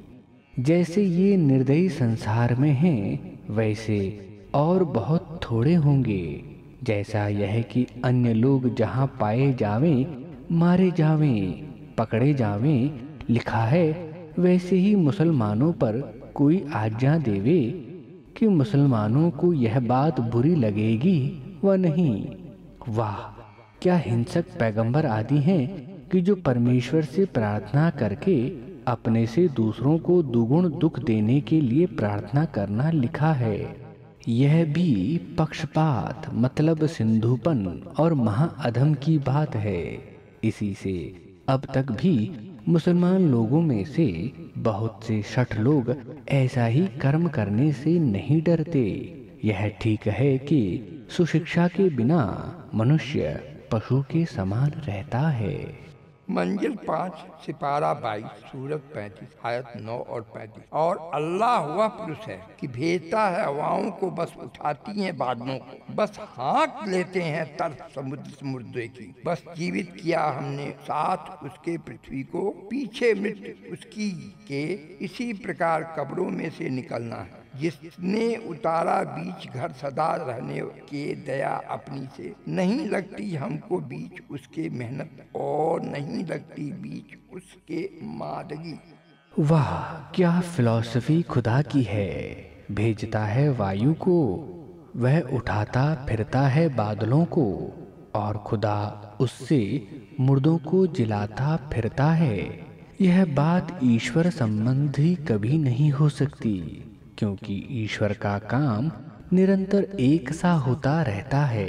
जैसे ये निर्दयी संसार में हैं, वैसे और बहुत थोड़े होंगे। जैसा यह कि अन्य लोग जहाँ पाए जावें, मारे जावें, पकड़े जावें, लिखा है वैसे ही मुसलमानों पर कोई आज्ञा देवे कि मुसलमानों को यह बात बुरी लगेगी व नहीं। वाह, क्या हिंसक पैगंबर आदि हैं कि जो परमेश्वर से प्रार्थना करके अपने से दूसरों को दुगुण दुख देने के लिए प्रार्थना करना लिखा है। यह भी पक्षपात मतलब सिंधुपन और महाअधम की बात है। इसी से अब तक भी मुसलमान लोगों में से बहुत से शठ लोग ऐसा ही कर्म करने से नहीं डरते। यह ठीक है कि सुशिक्षा के बिना मनुष्य पशु के समान रहता है। मंजिल 5 सिपारा 22 सूरत 35 आयत 9 और 35। और अल्लाह वह पुरुष है कि भेजता है हवाओं को, बस उठाती हैं बादलों को, बस हाँक लेते हैं तर्फ समुद्र मुर्दे की, बस जीवित किया हमने साथ उसके पृथ्वी को, पीछे मृत्यु उसकी के इसी प्रकार कब्रों में से निकलना है। जिसने उतारा बीच घर सदा रहने के, दया अपनी से नहीं लगती हमको बीच उसके मेहनत, और नहीं लगती बीच उसके मादगी। वाह, क्या फिलॉसफी खुदा की है। भेजता है वायु को, वह उठाता फिरता है बादलों को, और खुदा उससे मुर्दों को जिलाता फिरता है। यह बात ईश्वर संबंधी कभी नहीं हो सकती, क्योंकि ईश्वर का काम निरंतर एक सा होता रहता है।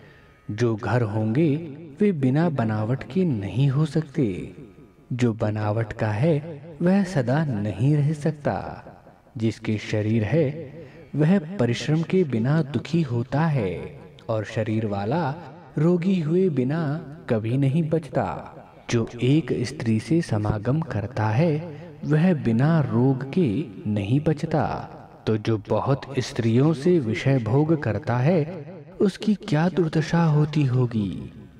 जो घर होंगे वे बिना बनावट के नहीं हो सकते, जो बनावट का है वह सदा नहीं रह सकता। जिसके शरीर है वह परिश्रम के बिना दुखी होता है, और शरीर वाला रोगी हुए बिना कभी नहीं बचता। जो एक स्त्री से समागम करता है वह बिना रोग के नहीं बचता, तो जो बहुत स्त्रियों से विषय भोग करता है उसकी क्या दुर्दशा होती होगी।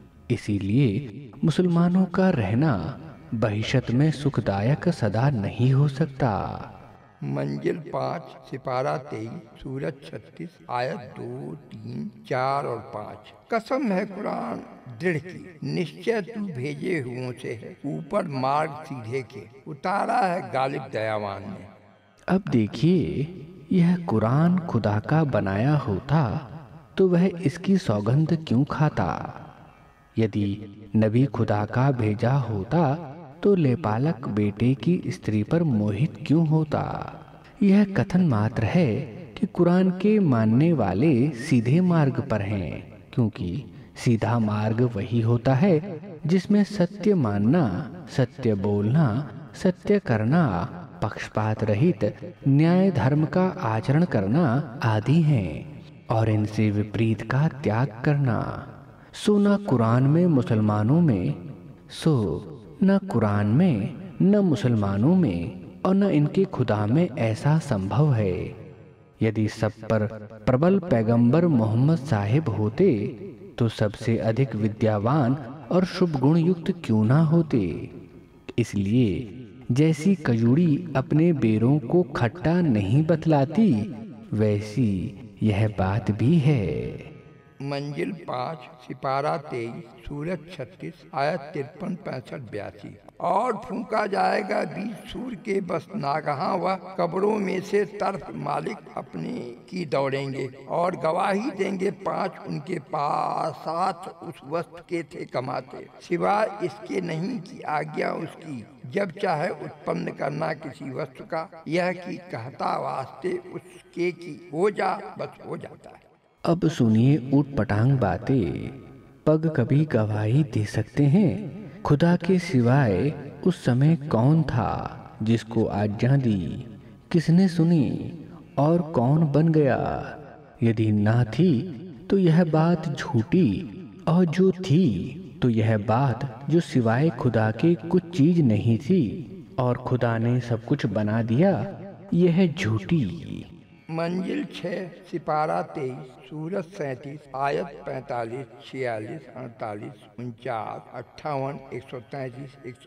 इसीलिए मुसलमानों का रहना बहिशत में सुखदायक सदा नहीं हो सकता। मंजिल 5 सिपारा 23 सूरत 36 आयत 2, 3, 4 और 5। कसम है कुरान दृढ़ की, निश्चय तू भेजे हुओं से है, ऊपर मार्ग सीधे के, उतारा है गालिब दयावान ने। अब देखिए, यह कुरान खुदा का बनाया होता तो वह इसकी सौगंध क्यों खाता। यदि नबी खुदा का भेजा होता तो लेपालक बेटे की स्त्री पर मोहित क्यों होता। यह कथन मात्र है कि कुरान के मानने वाले सीधे मार्ग पर हैं, क्योंकि सीधा मार्ग वही होता है जिसमें सत्य मानना, सत्य बोलना, सत्य करना, पक्षपात रहित न्याय धर्म का आचरण करना आदि हैं, और इनसे विपरीत का त्याग करना। सो न कुरान में मुसलमानों में, सो न कुरान में न मुसलमानों में और न इनके खुदा में ऐसा संभव है। यदि सब पर प्रबल पैगंबर मोहम्मद साहिब होते तो सबसे अधिक विद्यावान और शुभ गुण युक्त क्यों ना होते। इसलिए जैसी कजूड़ी अपने बेरों को खट्टा नहीं बतलाती, वैसी यह बात भी है। मंजिल 5 सिपारा 23 सूरत 36 आयत 53, 65, 82। और फूंका जाएगा बीच सूर के, बस नागहां वह कब्रों में से तरफ मालिक अपने की दौड़ेंगे, और गवाही देंगे 5 उनके पास साथ उस वस्तु के थे कमाते, सिवाय इसके नहीं कि आज्ञा उसकी जब चाहे उत्पन्न करना किसी वस्तु का, यह कि कहता वास्ते उसके की हो जा, बस हो जाता है। अब सुनिए ऊट पटांग बातें। पग कभी गवाही दे सकते हैं। खुदा के सिवाय उस समय कौन था जिसको आज्ञा दी, किसने सुनी और कौन बन गया। यदि ना थी तो यह बात झूठी, और जो थी तो यह बात जो सिवाय खुदा के कुछ चीज नहीं थी, और खुदा ने सब कुछ बना दिया, यह झूठी। मंजिल 6 सिपारा 23 सूरत 37 आयत 45, 46, 48, 49, 58, 133,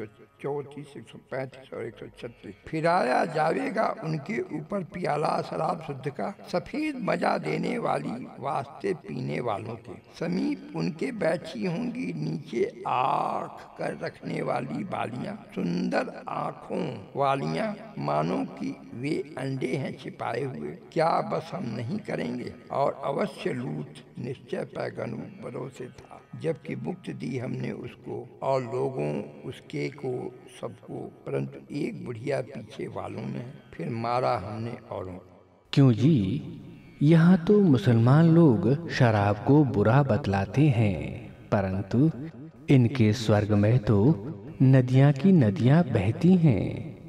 134, 135 और 136। फिराया जावेगा उनके ऊपर पियाला शराब शुद्ध का, सफेद मजा देने वाली वास्ते पीने वालों के। समीप उनके बैठी होंगी नीचे आँख कर रखने वाली बालियां, सुंदर आँखों वालियां, मानो कि वे अंडे हैं छिपाए हुए। क्या बस हम नहीं करेंगे? और अवश्य लूट निश्चय पैगंबरों से था, जबकि मुक्त दी हमने उसको और लोगों उसके को सबको, परंतु एक बुढ़िया पीछे वालों में है, फिर मारा हमने औरों। क्यों जी, यहाँ तो मुसलमान लोग शराब को बुरा बतलाते हैं, परंतु इनके स्वर्ग में तो नदियाँ की नदियाँ बहती हैं।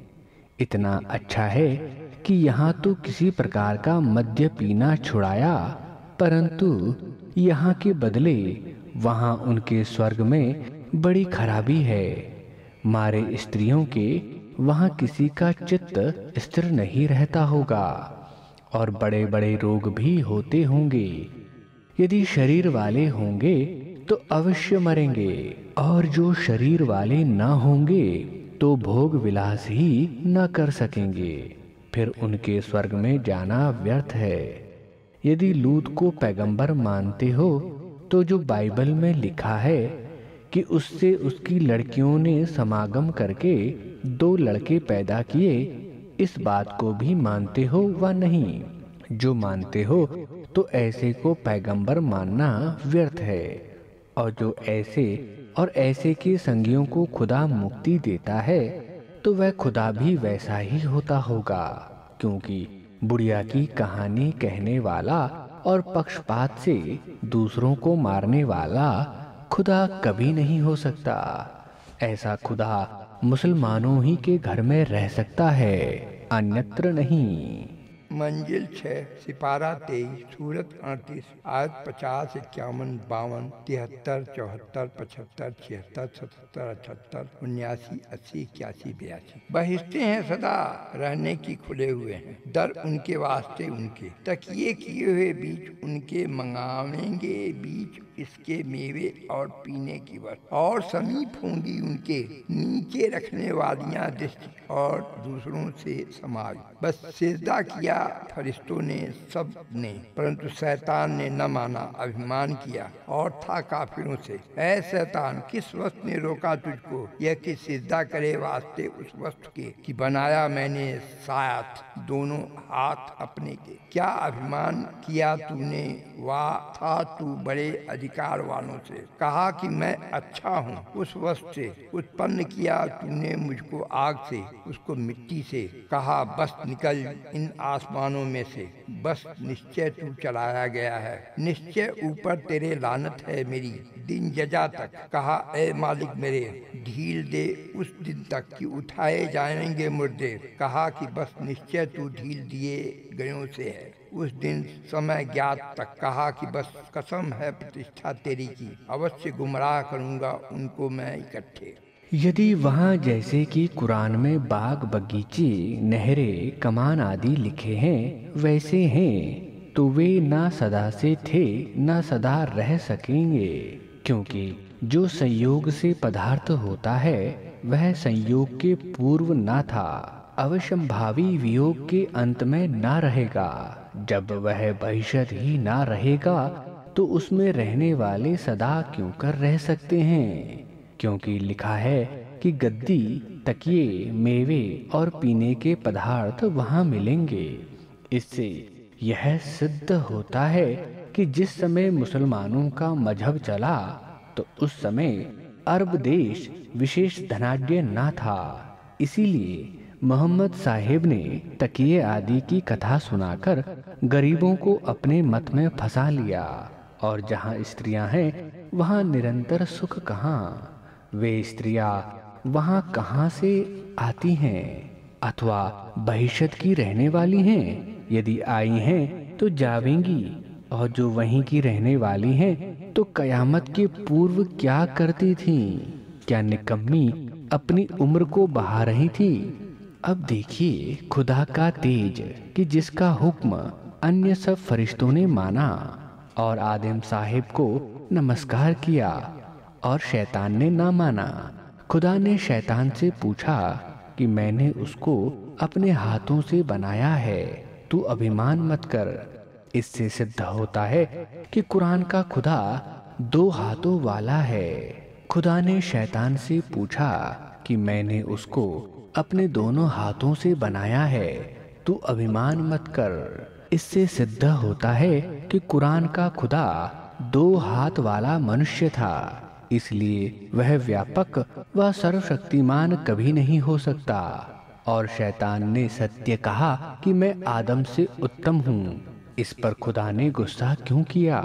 इतना अच्छा है कि यहाँ तो किसी प्रकार का मद्य पीना छुड़ाया, परंतु यहाँ के बदले वहाँ उनके स्वर्ग में बड़ी खराबी है। मारे स्त्रियों के वहाँ किसी का चित्त स्थिर नहीं रहता होगा और बड़े बड़े रोग भी होते होंगे। यदि शरीर वाले होंगे तो अवश्य मरेंगे, और जो शरीर वाले न होंगे तो भोग विलास ही न कर सकेंगे, फिर उनके स्वर्ग में जाना व्यर्थ है। यदि लूत को पैगंबर मानते हो तो जो बाइबल में लिखा है कि उससे उसकी लड़कियों ने समागम करके 2 लड़के पैदा किए, इस बात को भी मानते हो व नहीं? जो मानते हो तो ऐसे को पैगंबर मानना व्यर्थ है, और जो ऐसे और ऐसे के संगियों को खुदा मुक्ति देता है तो वह खुदा भी वैसा ही होता होगा, क्योंकि बुढ़िया की कहानी कहने वाला और पक्षपात से दूसरों को मारने वाला खुदा कभी नहीं हो सकता। ऐसा खुदा मुसलमानों ही के घर में रह सकता है, अन्यत्र नहीं। मंजिल 6, सिपारा 23, सूरत 38, आयत 50, 51, 52, 73, 74, 75, 76, 77, 78, 79, 80, 81, 82। बहिश्ते हैं सदा रहने की खुले हुए हैं, दर उनके वास्ते उनके, तकिए किए हुए बीच उनके मंगावेंगे बीच इसके मेवे और पीने की वस्तु, और समीप होंगी उनके नीचे रखने वालियां दृष्टि और दूसरों से समाज। बस सिजदा किया फरिश्तों ने सब ने, परंतु शैतान ने न माना, अभिमान किया और था काफिरों से। ऐ शैतान, किस वस्तु ने रोका तुझको यह कि सिजदा करे वास्ते उस वस्तु के कि बनाया मैंने साथ दोनों हाथ अपने के? क्या अभिमान किया तूने? वाह था तू बड़े अधिकार वालों से, कहा कि मैं अच्छा हूँ। उस वस्तु से उत्पन्न किया तूने मुझको आग से, उसको मिट्टी से, कहा बस निकल इन आसमानों में से, बस निश्चय तू चलाया गया है, निश्चय ऊपर तेरे लानत है मेरी दिन जजा तक। कहा ए मालिक मेरे, ढील दे उस दिन तक कि उठाए जाएंगे मुर्दे। कहा कि बस निश्चय तू ढील दिए गयों से है, उस दिन समय ज्ञात तक। कहा कि बस कसम है प्रतिष्ठा तेरी की, अवश्य गुमराह करूंगा उनको मैं इकट्ठे। यदि वहाँ जैसे कि कुरान में बाग बगीचे, नहरें, कमान आदि लिखे हैं वैसे हैं, तो वे ना सदा से थे ना सदा रह सकेंगे, क्योंकि जो संयोग से पदार्थ होता है वह संयोग के पूर्व ना था, अवश्यंभावी वियोग के अंत में ना रहेगा। जब वह भविष्यत ही ना रहेगा तो उसमें रहने वाले सदा क्यों कर रह सकते हैं? क्योंकि लिखा है कि गद्दी, तकिए, मेवे और पीने के पदार्थ वहाँ मिलेंगे। इससे यह सिद्ध होता है कि जिस समय मुसलमानों का मजहब चला तो उस समय अरब देश विशेष धनाढ्य ना था। इसीलिए मोहम्मद साहेब ने तकिए आदि की कथा सुनाकर गरीबों को अपने मत में फंसा लिया, और जहाँ स्त्रियां हैं वहाँ निरंतर सुख कहाँ? वे स्त्रियां वहाँ कहाँ से आती हैं? अथवा बहिष्यत की रहने वाली हैं? यदि आई हैं तो जावेंगी, और जो वहीं की रहने वाली हैं तो कयामत के पूर्व क्या करती थीं? क्या निकम्मी अपनी उम्र को बहा रही थी? अब देखिए खुदा का तेज कि जिसका हुक्म अन्य सब फरिश्तों ने माना और आदम साहिब को नमस्कार किया, और शैतान ने ना माना। खुदा ने शैतान से पूछा कि मैंने उसको अपने हाथों से बनाया है, तू अभिमान मत कर। इससे सिद्ध होता है कि कुरान का खुदा 2 हाथों वाला है। खुदा ने शैतान से पूछा कि मैंने उसको अपने दोनों हाथों से बनाया है, तू अभिमान मत कर। इससे सिद्ध होता है कि कुरान का खुदा 2 हाथ वाला मनुष्य था, इसलिए वह व्यापक व सर्वशक्तिमान कभी नहीं हो सकता। और शैतान ने सत्य कहा कि मैं आदम से उत्तम हूँ। इस पर खुदा ने गुस्सा क्यों किया?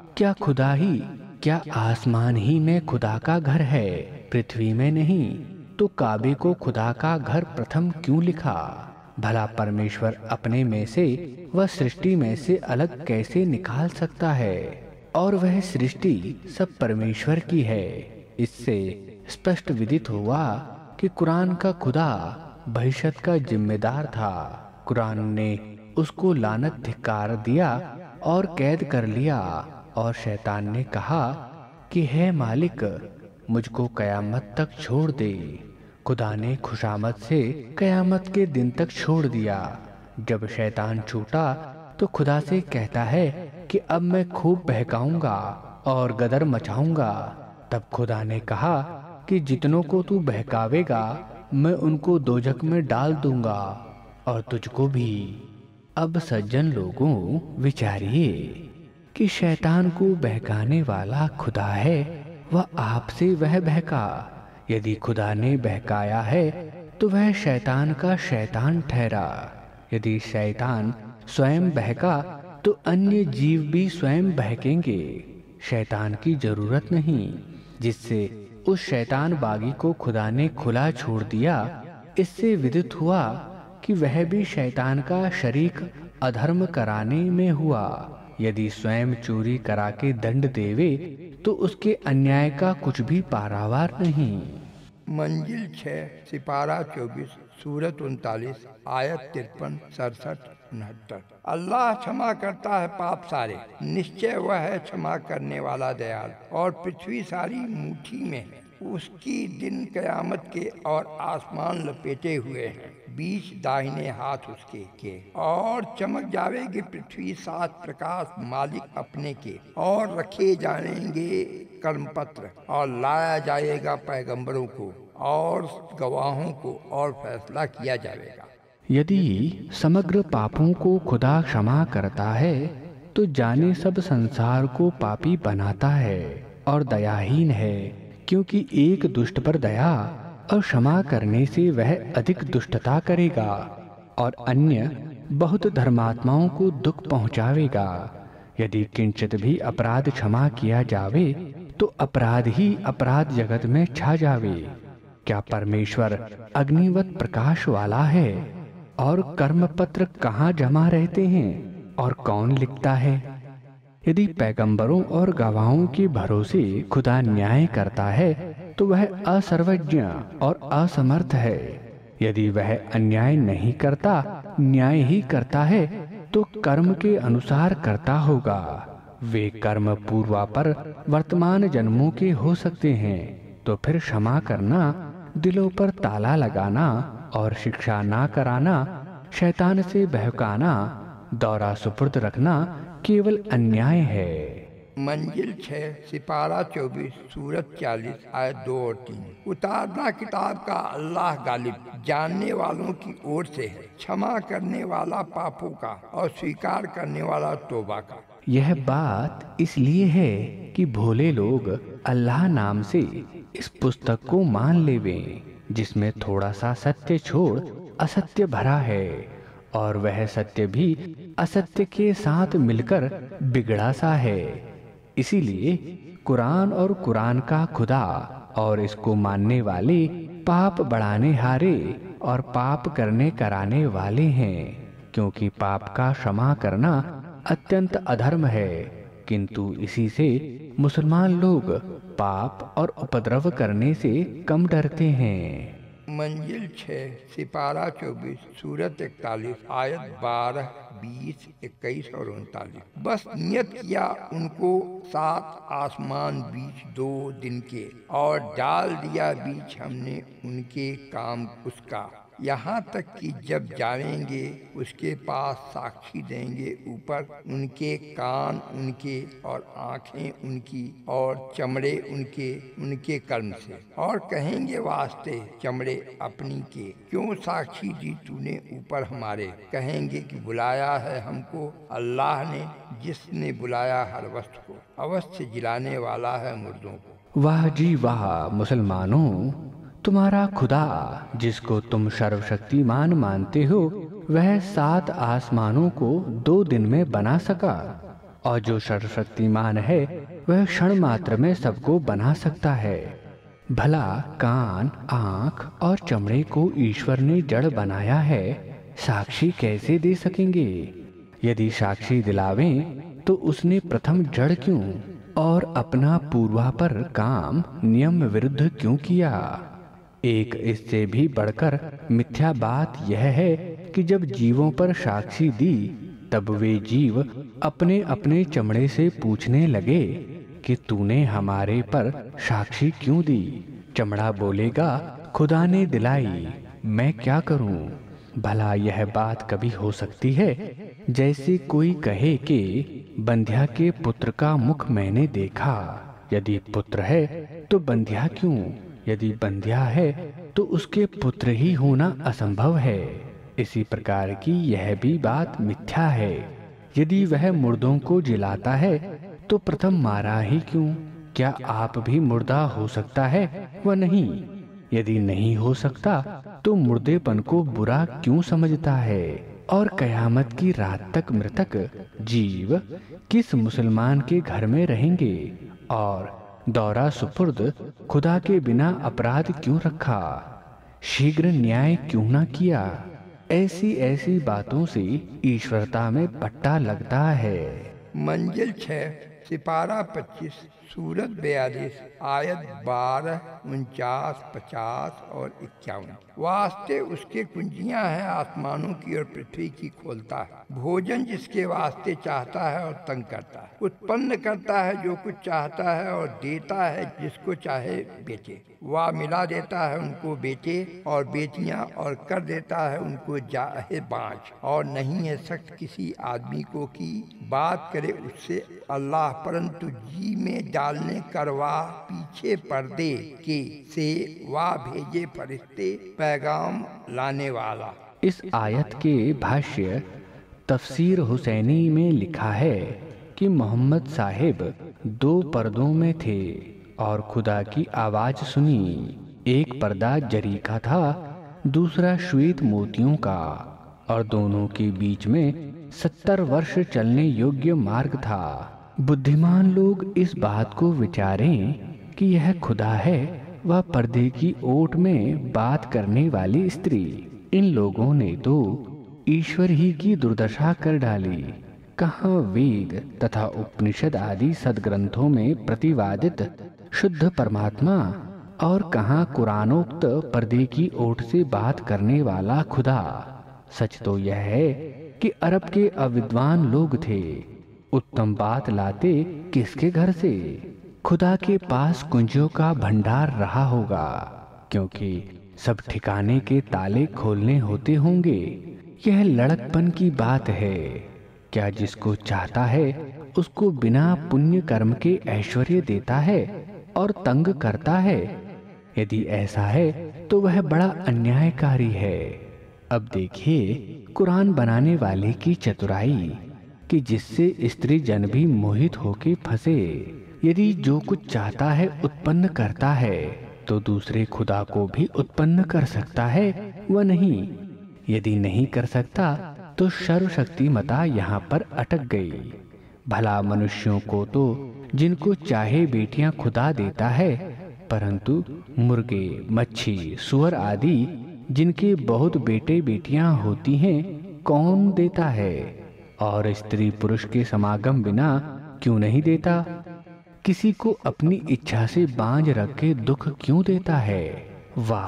क्या आसमान ही में खुदा का घर है, पृथ्वी में नहीं? तो काबे को खुदा का घर प्रथम क्यों लिखा? भला परमेश्वर अपने में से व सृष्टि में से अलग कैसे निकाल सकता है? और वह सृष्टि सब परमेश्वर की है। इससे स्पष्ट विदित हुआ कि कुरान का खुदा भविष्यत का जिम्मेदार था। कुरान ने उसको लानत धिक्कार दिया और कैद कर लिया। और शैतान ने कहा कि हे मालिक, मुझको कयामत तक छोड़ दे। खुदा ने खुशामद से कयामत के दिन तक छोड़ दिया। जब शैतान छूटा तो खुदा से कहता है कि अब मैं खूब बहकाऊंगा और गदर मचाऊंगा। तब खुदा ने कहा कि जितनों को तू बहकावेगा मैं उनको दोजख में डाल दूंगा, और तुझको भी। अब सज्जन लोगों, विचारिए कि शैतान को बहकाने वाला खुदा है, वह आपसे वह बहका। यदि खुदा ने बहकाया है तो वह शैतान का शैतान ठहरा। यदि शैतान स्वयं बहका तो अन्य जीव भी स्वयं बहकेंगे। शैतान की जरूरत नहीं, जिससे उस शैतान बागी को खुदा ने खुला छोड़ दिया। इससे विदित हुआ कि वह भी शैतान का शरीक अधर्म कराने में हुआ। यदि स्वयं चोरी करा के दंड देवे तो उसके अन्याय का कुछ भी पारावार नहीं। मंजिल 6 सिपारा 24 सूरत 39 आयत 53 67 69। अल्लाह क्षमा करता है पाप सारे, निश्चय वह है क्षमा करने वाला दयालु। और पृथ्वी सारी मुट्ठी में है, उसकी दिन कयामत के, और आसमान लपेटे हुए हैं, बीच दाहिने हाथ उसके के। और चमक जावेगी पृथ्वी 7 प्रकाश मालिक अपने के, और रखे जाएंगे कर्मपत्र, और लाया जाएगा पैगंबरों को और गवाहों को, और फैसला किया जाएगा। यदि समग्र पापों को खुदा क्षमा करता है तो जाने सब संसार को पापी बनाता है और दयाहीन है, क्योंकि एक दुष्ट पर दया और क्षमा करने से वह अधिक दुष्टता करेगा और अन्य बहुत धर्मात्माओं को दुख पहुंचावेगा। यदि किंचित भी अपराध क्षमा किया जावे तो अपराध ही अपराध जगत में छा जावे। क्या परमेश्वर अग्निवत प्रकाश वाला है? और कर्मपत्र कहाँ जमा रहते हैं और कौन लिखता है? यदि पैगंबरों और गवाहों के भरोसे खुदा न्याय करता है तो वह असर्वज्ञ और असमर्थ है। यदि वह अन्याय नहीं करता, न्याय ही करता है, तो कर्म के अनुसार करता होगा। वे कर्म पूर्वापर वर्तमान जन्मों के हो सकते हैं। तो फिर क्षमा करना, दिलों पर ताला लगाना और शिक्षा ना कराना, शैतान से बहकाना, दौरा सुपुर्द रखना केवल अन्याय है। मंजिल 6 सिपारा 24 सूरत 40 आयत 2 और 3। उतारना किताब का अल्लाह गालिब जानने वालों की ओर से है, क्षमा करने वाला पापों का और स्वीकार करने वाला तौबा का। यह बात इसलिए है कि भोले लोग अल्लाह नाम से इस पुस्तक को मान लेवें, जिसमें थोड़ा सा सत्य छोड़ असत्य भरा है, और वह सत्य भी असत्य के साथ मिलकर बिगड़ा सा है। इसीलिए कुरान और कुरान का खुदा और इसको मानने वाले पाप बढ़ाने हारे और पाप करने कराने वाले हैं, क्योंकि पाप का क्षमा करना अत्यंत अधर्म है। किंतु इसी से मुसलमान लोग पाप और उपद्रव करने से कम डरते हैं। मंजिल 6 सिपारा 24 सूरत 41 आयत 12 20 21 और 39। बस नियत किया उनको 7 आसमान बीच 2 दिन के, और डाल दिया बीच हमने उनके काम उसका, यहाँ तक कि जब जाएंगे उसके पास साक्षी देंगे ऊपर उनके कान उनके और आँखें उनकी और चमड़े उनके कर्म से, और कहेंगे वास्ते चमड़े अपनी के, क्यों साक्षी दी तूने ऊपर हमारे। कहेंगे कि बुलाया है हमको अल्लाह ने, जिसने बुलाया हर वस्तु को, अवश्य जिलाने वाला है मुर्दों को। वाह जी वाह मुसलमानों, तुम्हारा खुदा जिसको तुम सर्वशक्तिमान मानते हो, वह 7 आसमानों को 2 दिन में बना सका, और जो सर्वशक्तिमान है वह क्षण मात्र में सबको बना सकता है। भला कान, आँख और चमड़े को ईश्वर ने जड़ बनाया है, साक्षी कैसे दे सकेंगे? यदि साक्षी दिलावें तो उसने प्रथम जड़ क्यों और अपना पूर्वापर काम नियम विरुद्ध क्यों किया? एक इससे भी बढ़कर मिथ्या बात यह है कि जब जीवों पर साक्षी दी, तब वे जीव अपने अपने चमड़े से पूछने लगे कि तूने हमारे पर साक्षी क्यों दी? चमड़ा बोलेगा, खुदा ने दिलाई, मैं क्या करूं? भला यह बात कभी हो सकती है? जैसे कोई कहे कि बंध्या के पुत्र का मुख मैंने देखा। यदि पुत्र है तो बंध्या क्यों? यदि बंध्या है तो उसके पुत्र ही होना असंभव है। इसी प्रकार की यह भी बात मिथ्या है। यदि वह मुर्दों को जिलाता है तो प्रथम मारा ही क्यों? क्या आप भी मुर्दा हो सकता है व नहीं? यदि नहीं हो सकता तो मुर्देपन को बुरा क्यों समझता है? और कयामत की रात तक मृतक जीव किस मुसलमान के घर में रहेंगे? और दौरा सुपुर्द खुदा के बिना अपराध क्यों रखा? शीघ्र न्याय क्यों न किया? ऐसी ऐसी बातों से ईश्वरता में पट्टा लगता है। मंजिल 6 सिपारा 25 सूरत 42 आयत 12 49 50 और 51। वास्ते उसके कुंजियां हैं आसमानों की और पृथ्वी की खोलता है, भोजन जिसके वास्ते चाहता है और तंग करता है, उत्पन्न करता है जो कुछ चाहता है और देता है जिसको चाहे बेचे। वह मिला देता है उनको बेचे और बेटियां, और कर देता है उनको जाहे बाँच, और नहीं है सख्त किसी आदमी को कि बात करे उससे अल्लाह, परंतु जी में डालने करवा पीछे पर्दे के से वह भेजे फरिश्ते पैगाम लाने वाला। इस आयत के भाष्य तफसीर हुसैनी में लिखा है कि मोहम्मद साहिब 2 पर्दों में थे और खुदा की आवाज सुनी। एक पर्दा जरी का था, दूसरा श्वेत मोतियों का, और दोनों के बीच में 70 वर्ष चलने योग्य मार्ग था। बुद्धिमान लोग इस बात को विचारें कि यह खुदा है व पर्दे की ओट में बात करने वाली स्त्री। इन लोगों ने तो ईश्वर ही की दुर्दशा कर डाली। कहाँ वेद तथा उपनिषद आदि सदग्रंथों में प्रतिवादित शुद्ध परमात्मा, और कहाँ कुरानोक्त पर्दे की ओट से बात करने वाला खुदा। सच तो यह है कि अरब के अविद्वान लोग थे। उत्तम बात लाते किसके घर से? खुदा के पास कुंजियों का भंडार रहा होगा, क्योंकि सब ठिकाने के ताले खोलने होते होंगे। यह लड़कपन की बात है। क्या जिसको चाहता है उसको बिना पुण्य कर्म के ऐश्वर्य देता है और तंग करता है? यदि ऐसा है तो वह बड़ा अन्यायकारी है। अब देखिए कुरान बनाने वाले की चतुराई, कि जिससे स्त्री जन भी मोहित होके फंसे। यदि जो कुछ चाहता है उत्पन्न करता है, तो दूसरे खुदा को भी उत्पन्न कर सकता है व नहीं? यदि नहीं कर सकता तो सर्वशक्तिमता यहाँ पर अटक गई। भला मनुष्यों को तो जिनको चाहे बेटियां खुदा देता है, परंतु मुर्गे, मच्छी, सुअर आदि जिनके बहुत बेटे बेटियां होती हैं, कौन देता है? और स्त्री पुरुष के समागम बिना क्यों नहीं देता? किसी को अपनी इच्छा से बांझ रख के दुख क्यों देता है? वाह!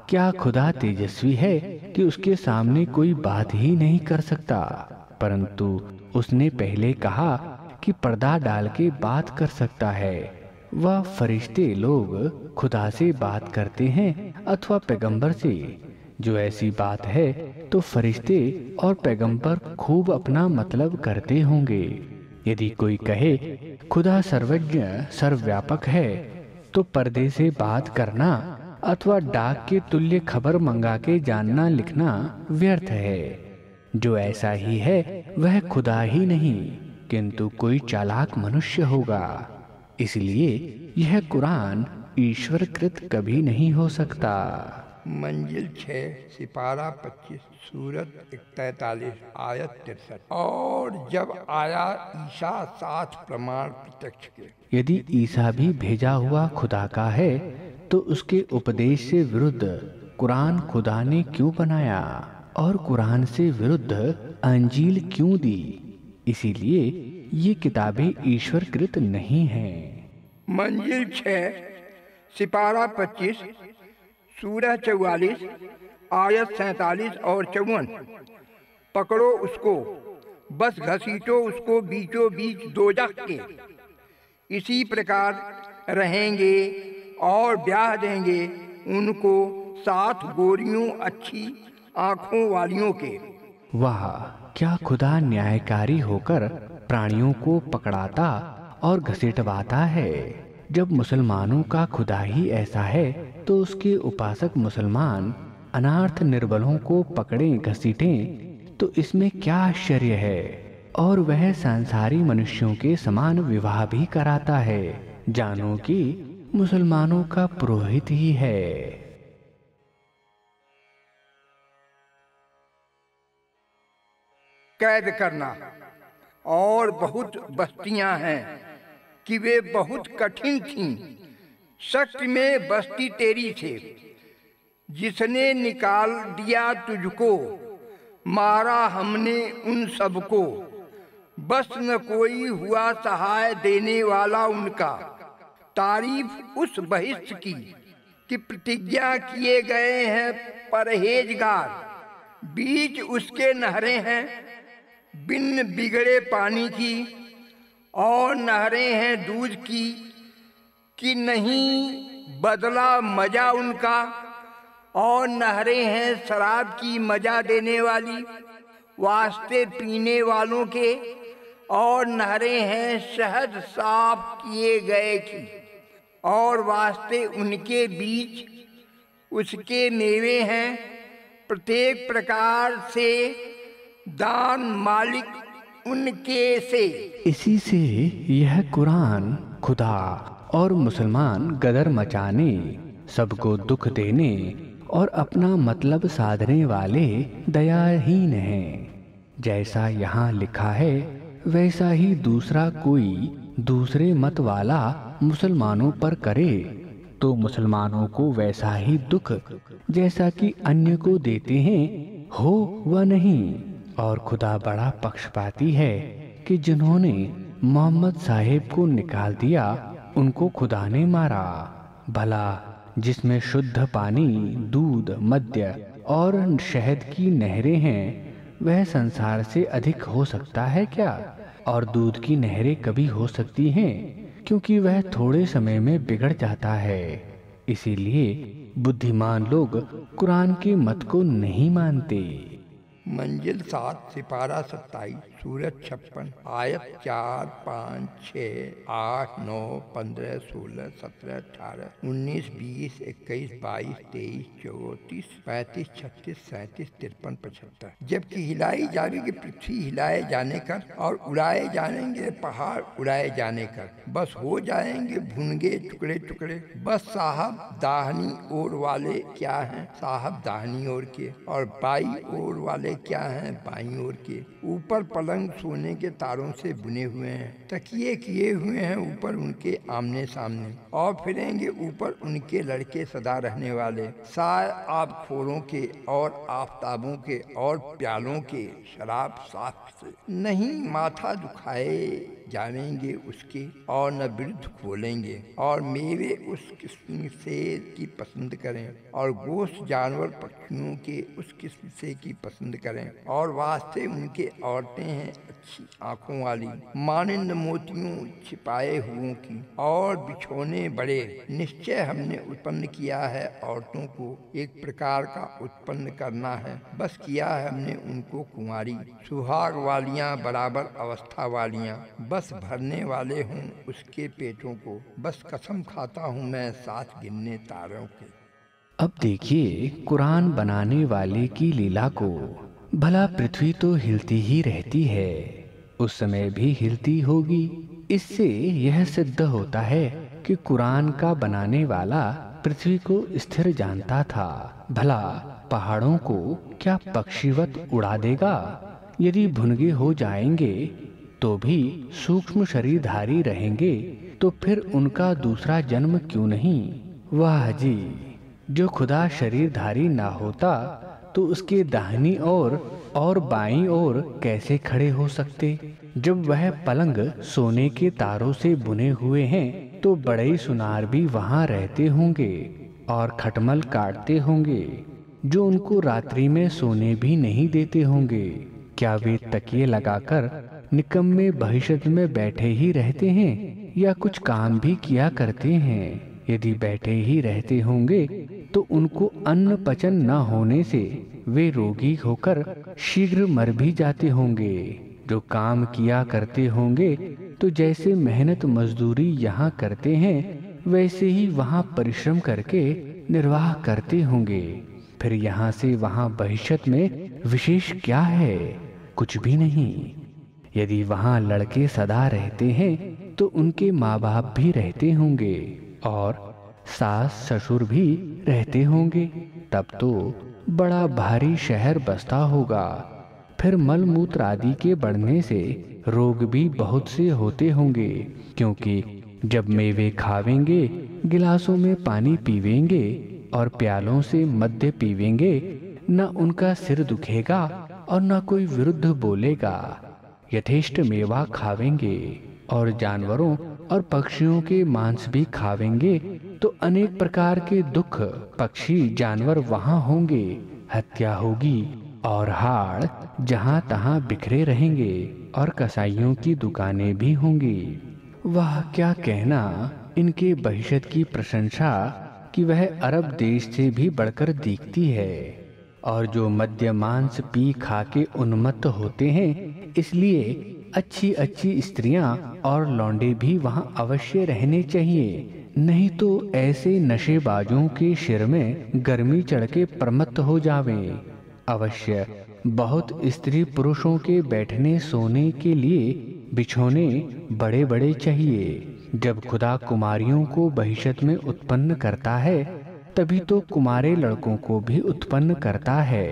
क्या खुदा तेजस्वी है कि उसके सामने कोई बात ही नहीं कर सकता? परंतु उसने पहले कहा कि पर्दा डाल के बात कर सकता है। वह फरिश्ते लोग खुदा से बात करते हैं अथवा पैगंबर से? जो ऐसी बात है तो फरिश्ते और पैगंबर खूब अपना मतलब करते होंगे। यदि कोई कहे खुदा सर्वज्ञ सर्वव्यापक है, तो पर्दे से बात करना अथवा डाक के तुल्य खबर मंगा के जानना लिखना व्यर्थ है। जो ऐसा ही है वह खुदा ही नहीं किंतु कोई चालाक मनुष्य होगा। इसलिए यह कुरान ईश्वरकृत कभी नहीं हो सकता। मंजिल 6 सिपारा 25 सूरत 43 आयत 63। और जब आया ईसा 7 प्रमाण प्रत्यक्ष के। यदि ईसा भी भेजा हुआ खुदा का है तो उसके उपदेश से विरुद्ध कुरान खुदा ने क्यों बनाया और कुरान से विरुद्ध अंजील क्यों दी? इसीलिए ये किताबें ईश्वरकृत नहीं हैं। मंजिल 6 सिपारा 25 सूरह 44 आयत 47 और 54। पकड़ो उसको, बस घसीटो उसको बीचों बीच दोजख के। इसी प्रकार रहेंगे और ब्याह देंगे उनको 7 गोरियों अच्छी आँखों वालियों के। वाह, क्या खुदा न्यायकारी होकर प्राणियों को पकड़ाता और घसीटवाता है। जब मुसलमानों का खुदा ही ऐसा है तो उसके उपासक मुसलमान अनार्थ निर्बलों को पकड़ें घसीटें तो इसमें क्या आश्चर्य है। और वह सांसारी मनुष्यों के समान विवाह भी कराता है, जानो कि मुसलमानों का पुरोहित ही है। कैद करना और बहुत बस्तियां हैं कि वे बहुत कठिन थीं। शक्ति में बस्ती तेरी से, जिसने निकाल दिया तुझको, मारा हमने उन सबको। बस न कोई हुआ सहाय देने वाला उनका। तारीफ उस बहिष्ठ की कि प्रतिज्ञा किए गए हैं परहेजगार। बीच उसके नहरें हैं बिन बिगड़े पानी की, और नहरें हैं दूध की कि नहीं बदला मजा उनका। और नहरें हैं शराब की मजा देने वाली वास्ते पीने वालों के। और नहरें हैं शहद साफ किए गए की, और वास्ते उनके बीच उसके मेवे हैं प्रत्येक प्रकार से दान मालिक उनके से। इसी से यह कुरान खुदा और मुसलमान गदर मचाने, सबको दुख देने और अपना मतलब साधने वाले दयाहीन हैं। जैसा यहाँ लिखा है वैसा ही दूसरा कोई दूसरे मत वाला मुसलमानों पर करे तो मुसलमानों को वैसा ही दुख जैसा कि अन्य को देते हैं हो व नहीं। और खुदा बड़ा पक्षपाती है कि जिन्होंने मोहम्मद साहेब को निकाल दिया उनको खुदा ने मारा। भला जिसमें शुद्ध पानी, दूध, मद्य और शहद की नहरें हैं वह संसार से अधिक हो सकता है क्या? और दूध की नहरें कभी हो सकती हैं क्योंकि वह थोड़े समय में बिगड़ जाता है। इसीलिए बुद्धिमान लोग कुरान के मत को नहीं मानते। मंजिल 7 सिपारा 27 सूरत 56 आयत 4, 5, 6, 8, 9, 15, 16, 17, 18, 19, 20, 21, 22, 23, 34, 35, 36, 37, 53, 75। जबकि हिलाई जाएगी पृथ्वी हिलाए जाने कर, और उड़ाए जाएंगे पहाड़ उड़ाए जाने कर। बस हो जाएंगे भुनगे टुकड़े टुकड़े। बस साहब दाहिनी ओर वाले क्या हैं साहब दाहिनी ओर के, और बाई ओर वाले क्या हैं बाईं ओर के। ऊपर पलंग सोने के तारों से बुने हुए हैं, तकिए किए हुए हैं ऊपर उनके आमने सामने, और फिरेंगे ऊपर उनके लड़के सदा रहने वाले। साय आबखोरों के और आफताबों के और प्यालों के शराब साफ से नहीं माथा दुखाए। जानेंगे उसके और न विरुद्ध खोलेंगे, और मेवे उस किस्म से की पसंद करें और गोश्त जानवर पक्षियों के उस किस्म से की पसंद करें। और वास्ते उनके औरतें हैं अच्छी आंखों वाली, मानिंद मोतियों छिपाए हुओं की, और बिछौने बड़े। निश्चय हमने उत्पन्न किया है औरतों को एक प्रकार का उत्पन्न करना है, बस किया है हमने उनको कुंवारी, सुहाग वालियां बराबर अवस्था वालियां, बस भरने वाले हूँ उसके पेटों को, बस कसम खाता हूँ मैं साथ गिनने तारों के। अब देखिए कुरान बनाने वाले की लीला को। भला पृथ्वी तो हिलती ही रहती है, उस समय भी हिलती होगी। इससे यह सिद्ध होता है कि कुरान का बनाने वाला पृथ्वी को स्थिर जानता था। भला पहाड़ों को क्या पक्षीवत उड़ा देगा? यदि भुनगे हो जाएंगे तो भी सूक्ष्म शरीरधारी रहेंगे, तो फिर उनका दूसरा जन्म क्यों नहीं? वाह जी, जो खुदा शरीरधारी ना होता तो उसके दाहिनी ओर और बाईं ओर कैसे खड़े हो सकते? जब वह पलंग सोने के तारों से बुने हुए हैं तो बड़े सुनार भी वहां रहते होंगे और खटमल काटते होंगे, जो उनको रात्रि में सोने भी नहीं देते होंगे। क्या वे तकिए लगाकर निकम्मे भविष्य में बैठे ही रहते हैं या कुछ काम भी किया करते हैं? यदि बैठे ही रहते होंगे तो उनको अन्न पचन न होने से वे रोगी होकर शीघ्र मर भी जाते होंगे। जो काम किया करते होंगे तो जैसे मेहनत मजदूरी यहाँ करते हैं वैसे ही वहाँ परिश्रम करके निर्वाह करते होंगे। फिर यहाँ से वहाँ भविष्य में विशेष क्या है? कुछ भी नहीं। यदि वहाँ लड़के सदा रहते हैं तो उनके माँ बाप भी रहते होंगे और सास ससुर भी रहते होंगे, तब तो बड़ा भारी शहर बसता होगा। फिर मल मूत्र आदि के बढ़ने से रोग भी बहुत से होते होंगे, क्योंकि जब मेवे खावेंगे, गिलासों में पानी पीवेंगे और प्यालों से मद्य पीवेंगे, न उनका सिर दुखेगा और न कोई विरुद्ध बोलेगा। यथेष्ट मेवा खावेंगे और जानवरों और पक्षियों के मांस भी खावेंगे तो अनेक प्रकार के दुख पक्षी जानवर वहाँ होंगे। हत्या होगी और हाड़ जहाँ तहाँ बिखरे रहेंगे और कसाईयों की दुकानें भी होंगी। वह क्या कहना इनके भविष्य की प्रशंसा कि वह अरब देश से भी बढ़कर दिखती है। और जो मद्य मांस पी खा के उन्मत्त होते हैं, इसलिए अच्छी अच्छी स्त्रियां और लौंडे भी वहाँ अवश्य रहने चाहिए, नहीं तो ऐसे नशेबाजों के सिर में गर्मी चढ़ के प्रमत्त हो जावें। अवश्य बहुत स्त्री पुरुषों के बैठने सोने के लिए बिछौने बड़े बड़े चाहिए। जब खुदा कुमारियों को भविष्य में उत्पन्न करता है तभी तो कुमारे लड़कों को भी उत्पन्न करता है।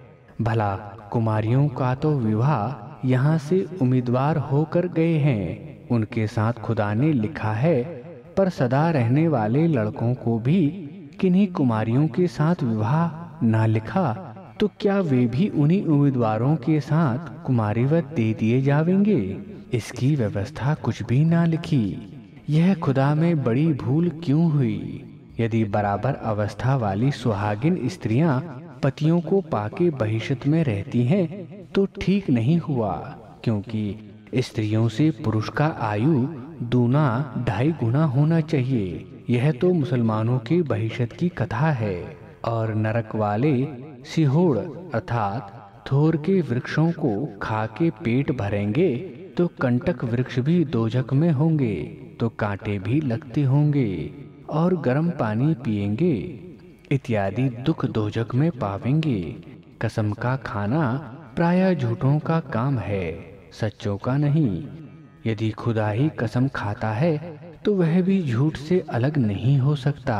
भला कुमारियों का तो विवाह यहाँ से उम्मीदवार होकर गए हैं, उनके साथ खुदा ने लिखा है, पर सदा रहने वाले लड़कों को भी किन्हीं कुमारियों के साथ विवाह ना लिखा तो क्या वे भी उन्हीं उम्मीदवारों के साथ कुमारीवत दे दिए जावेंगे? इसकी व्यवस्था कुछ भी ना लिखी। यह खुदा में बड़ी भूल क्यों हुई? यदि बराबर अवस्था वाली सुहागिन स्त्रियां पतियों को पाके भविष्य में रहती हैं तो ठीक नहीं हुआ, क्योंकि स्त्रियों से पुरुष का आयु दूना 2.5 गुना होना चाहिए। यह तो मुसलमानों के भविष्य की कथा है। और नरक वाले सिहोड़ अर्थात थोर के वृक्षों को खा के पेट भरेंगे तो कंटक वृक्ष भी दोजक में होंगे तो कांटे भी लगते होंगे, और गर्म पानी पिएंगे इत्यादि दुख दोजक में पावेंगे। कसम का खाना प्रायः झूठों का काम है, सच्चों का नहीं। यदि खुदा ही कसम खाता है तो वह भी झूठ से अलग नहीं हो सकता।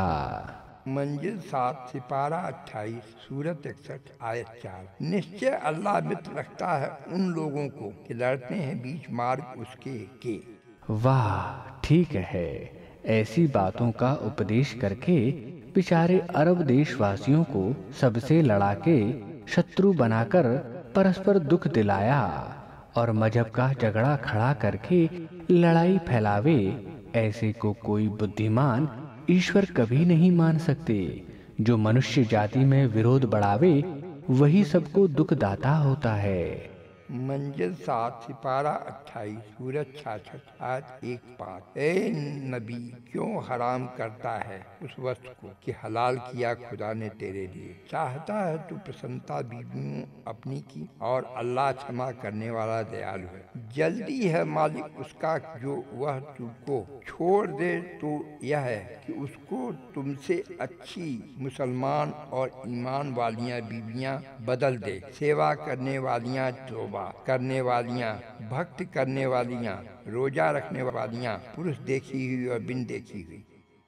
मंजिल 7 सिपारा 28 सूरत 61 आयत 4। निश्चय अल्लाह मित्र रखता है उन लोगों को कि लड़ते हैं बीच मार्ग उसके के। वाह, ठीक है। ऐसी बातों का उपदेश करके बेचारे अरब देशवासियों को सबसे लड़ा के शत्रु बनाकर परस्पर दुख दिलाया। और मजहब का झगड़ा खड़ा करके लड़ाई फैलावे, ऐसे को कोई बुद्धिमान ईश्वर कभी नहीं मान सकते। जो मनुष्य जाति में विरोध बढ़ावे वही सबको दुख दाता होता है। मंजिल 7 सिपारा 28 सूरज 66 आयत 1-5। ए नबी, क्यों हराम करता है उस वस्तु को कि हलाल किया खुदा ने तेरे लिए। चाहता है तू प्रसन्नता बीवियों अपनी की, और अल्लाह क्षमा करने वाला दयालु है। जल्दी है मालिक उसका जो वह तुमको छोड़ दे तो यह है कि उसको तुमसे अच्छी मुसलमान और ईमान वालियां बीवियां बदल दे, सेवा करने वालियां, तौबा करने वालियां, भक्त करने वालियां, रोजा रखने वालियां, पुरुष देखी हुई और बिन देखी हुई।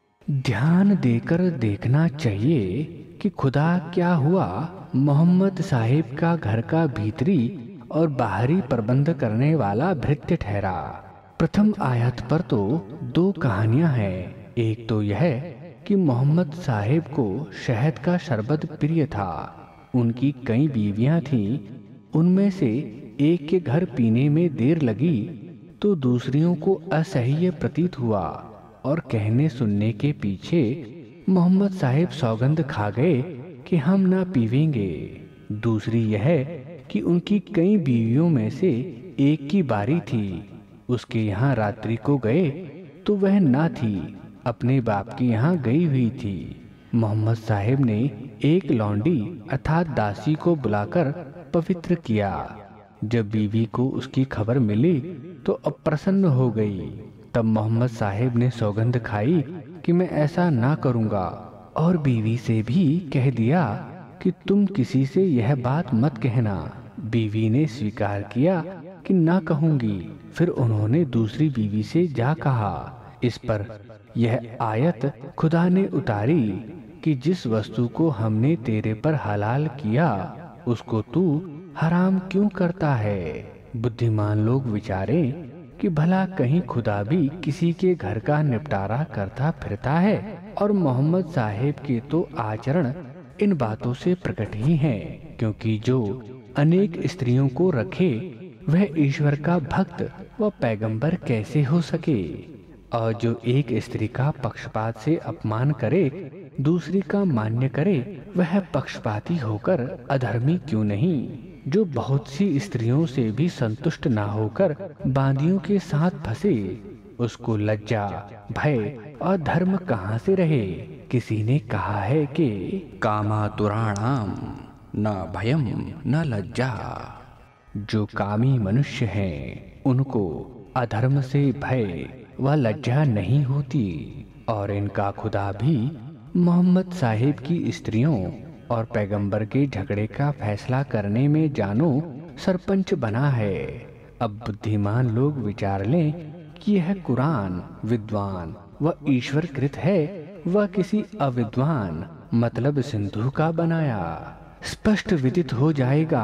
ध्यान देकर देखना चाहिए कि खुदा क्या हुआ मोहम्मद साहिब का घर का भीतरी और बाहरी प्रबंध करने वाला भृत्य ठहरा। प्रथम आयत पर तो 2 कहानियां हैं। एक तो यह कि मोहम्मद साहिब को शहद का शरबत प्रिय था। उनकी कई बीवियां थीं, उनमें से एक के घर पीने में देर लगी तो दूसरियों को असह्य प्रतीत हुआ, और कहने सुनने के पीछे मोहम्मद साहिब सौगंध खा गए कि हम ना पीवेंगे। दूसरी यह कि उनकी कई बीवियों में से एक की बारी थी, उसके यहाँ रात्रि को गए तो वह ना थी, अपने बाप के यहाँ गई हुई थी। मोहम्मद साहिब ने एक लौंडी अर्थात दासी को बुलाकर पवित्र किया। जब बीवी को उसकी खबर मिली तो अप्रसन्न हो गई। तब मोहम्मद साहिब ने सौगंध खाई कि मैं ऐसा ना करूँगा, और बीवी से भी कह दिया कि तुम किसी से यह बात मत कहना। बीवी ने स्वीकार किया कि ना कहूँगी। फिर उन्होंने दूसरी बीवी से जा कहा। इस पर यह आयत खुदा ने उतारी कि जिस वस्तु को हमने तेरे पर हलाल किया उसको तू हराम क्यों करता है। बुद्धिमान लोग विचारें कि भला कहीं खुदा भी किसी के घर का निपटारा करता फिरता है, और मोहम्मद साहिब के तो आचरण इन बातों से प्रकट ही है, क्योंकि जो अनेक स्त्रियों को रखे वह ईश्वर का भक्त व पैगंबर कैसे हो सके। और जो एक स्त्री का पक्षपात से अपमान करे दूसरी का मान्य करे वह पक्षपाती होकर अधर्मी क्यों नहीं। जो बहुत सी स्त्रियों से भी संतुष्ट ना होकर बांदियों के साथ फंसे उसको लज्जा, भय और धर्म कहाँ से रहे। किसी ने कहा है कि कामातुराणाम न भयम न लज्जा। जो कामी मनुष्य हैं उनको अधर्म से भय व लज्जा नहीं होती, और इनका खुदा भी मोहम्मद साहिब की स्त्रियों और पैगंबर के झगड़े का फैसला करने में जानो सरपंच बना है। अब बुद्धिमान लोग विचार लें कि यह कुरान विद्वान व ईश्वर कृत है व किसी अविद्वान मतलब सिंधु का बनाया। स्पष्ट विदित हो जाएगा।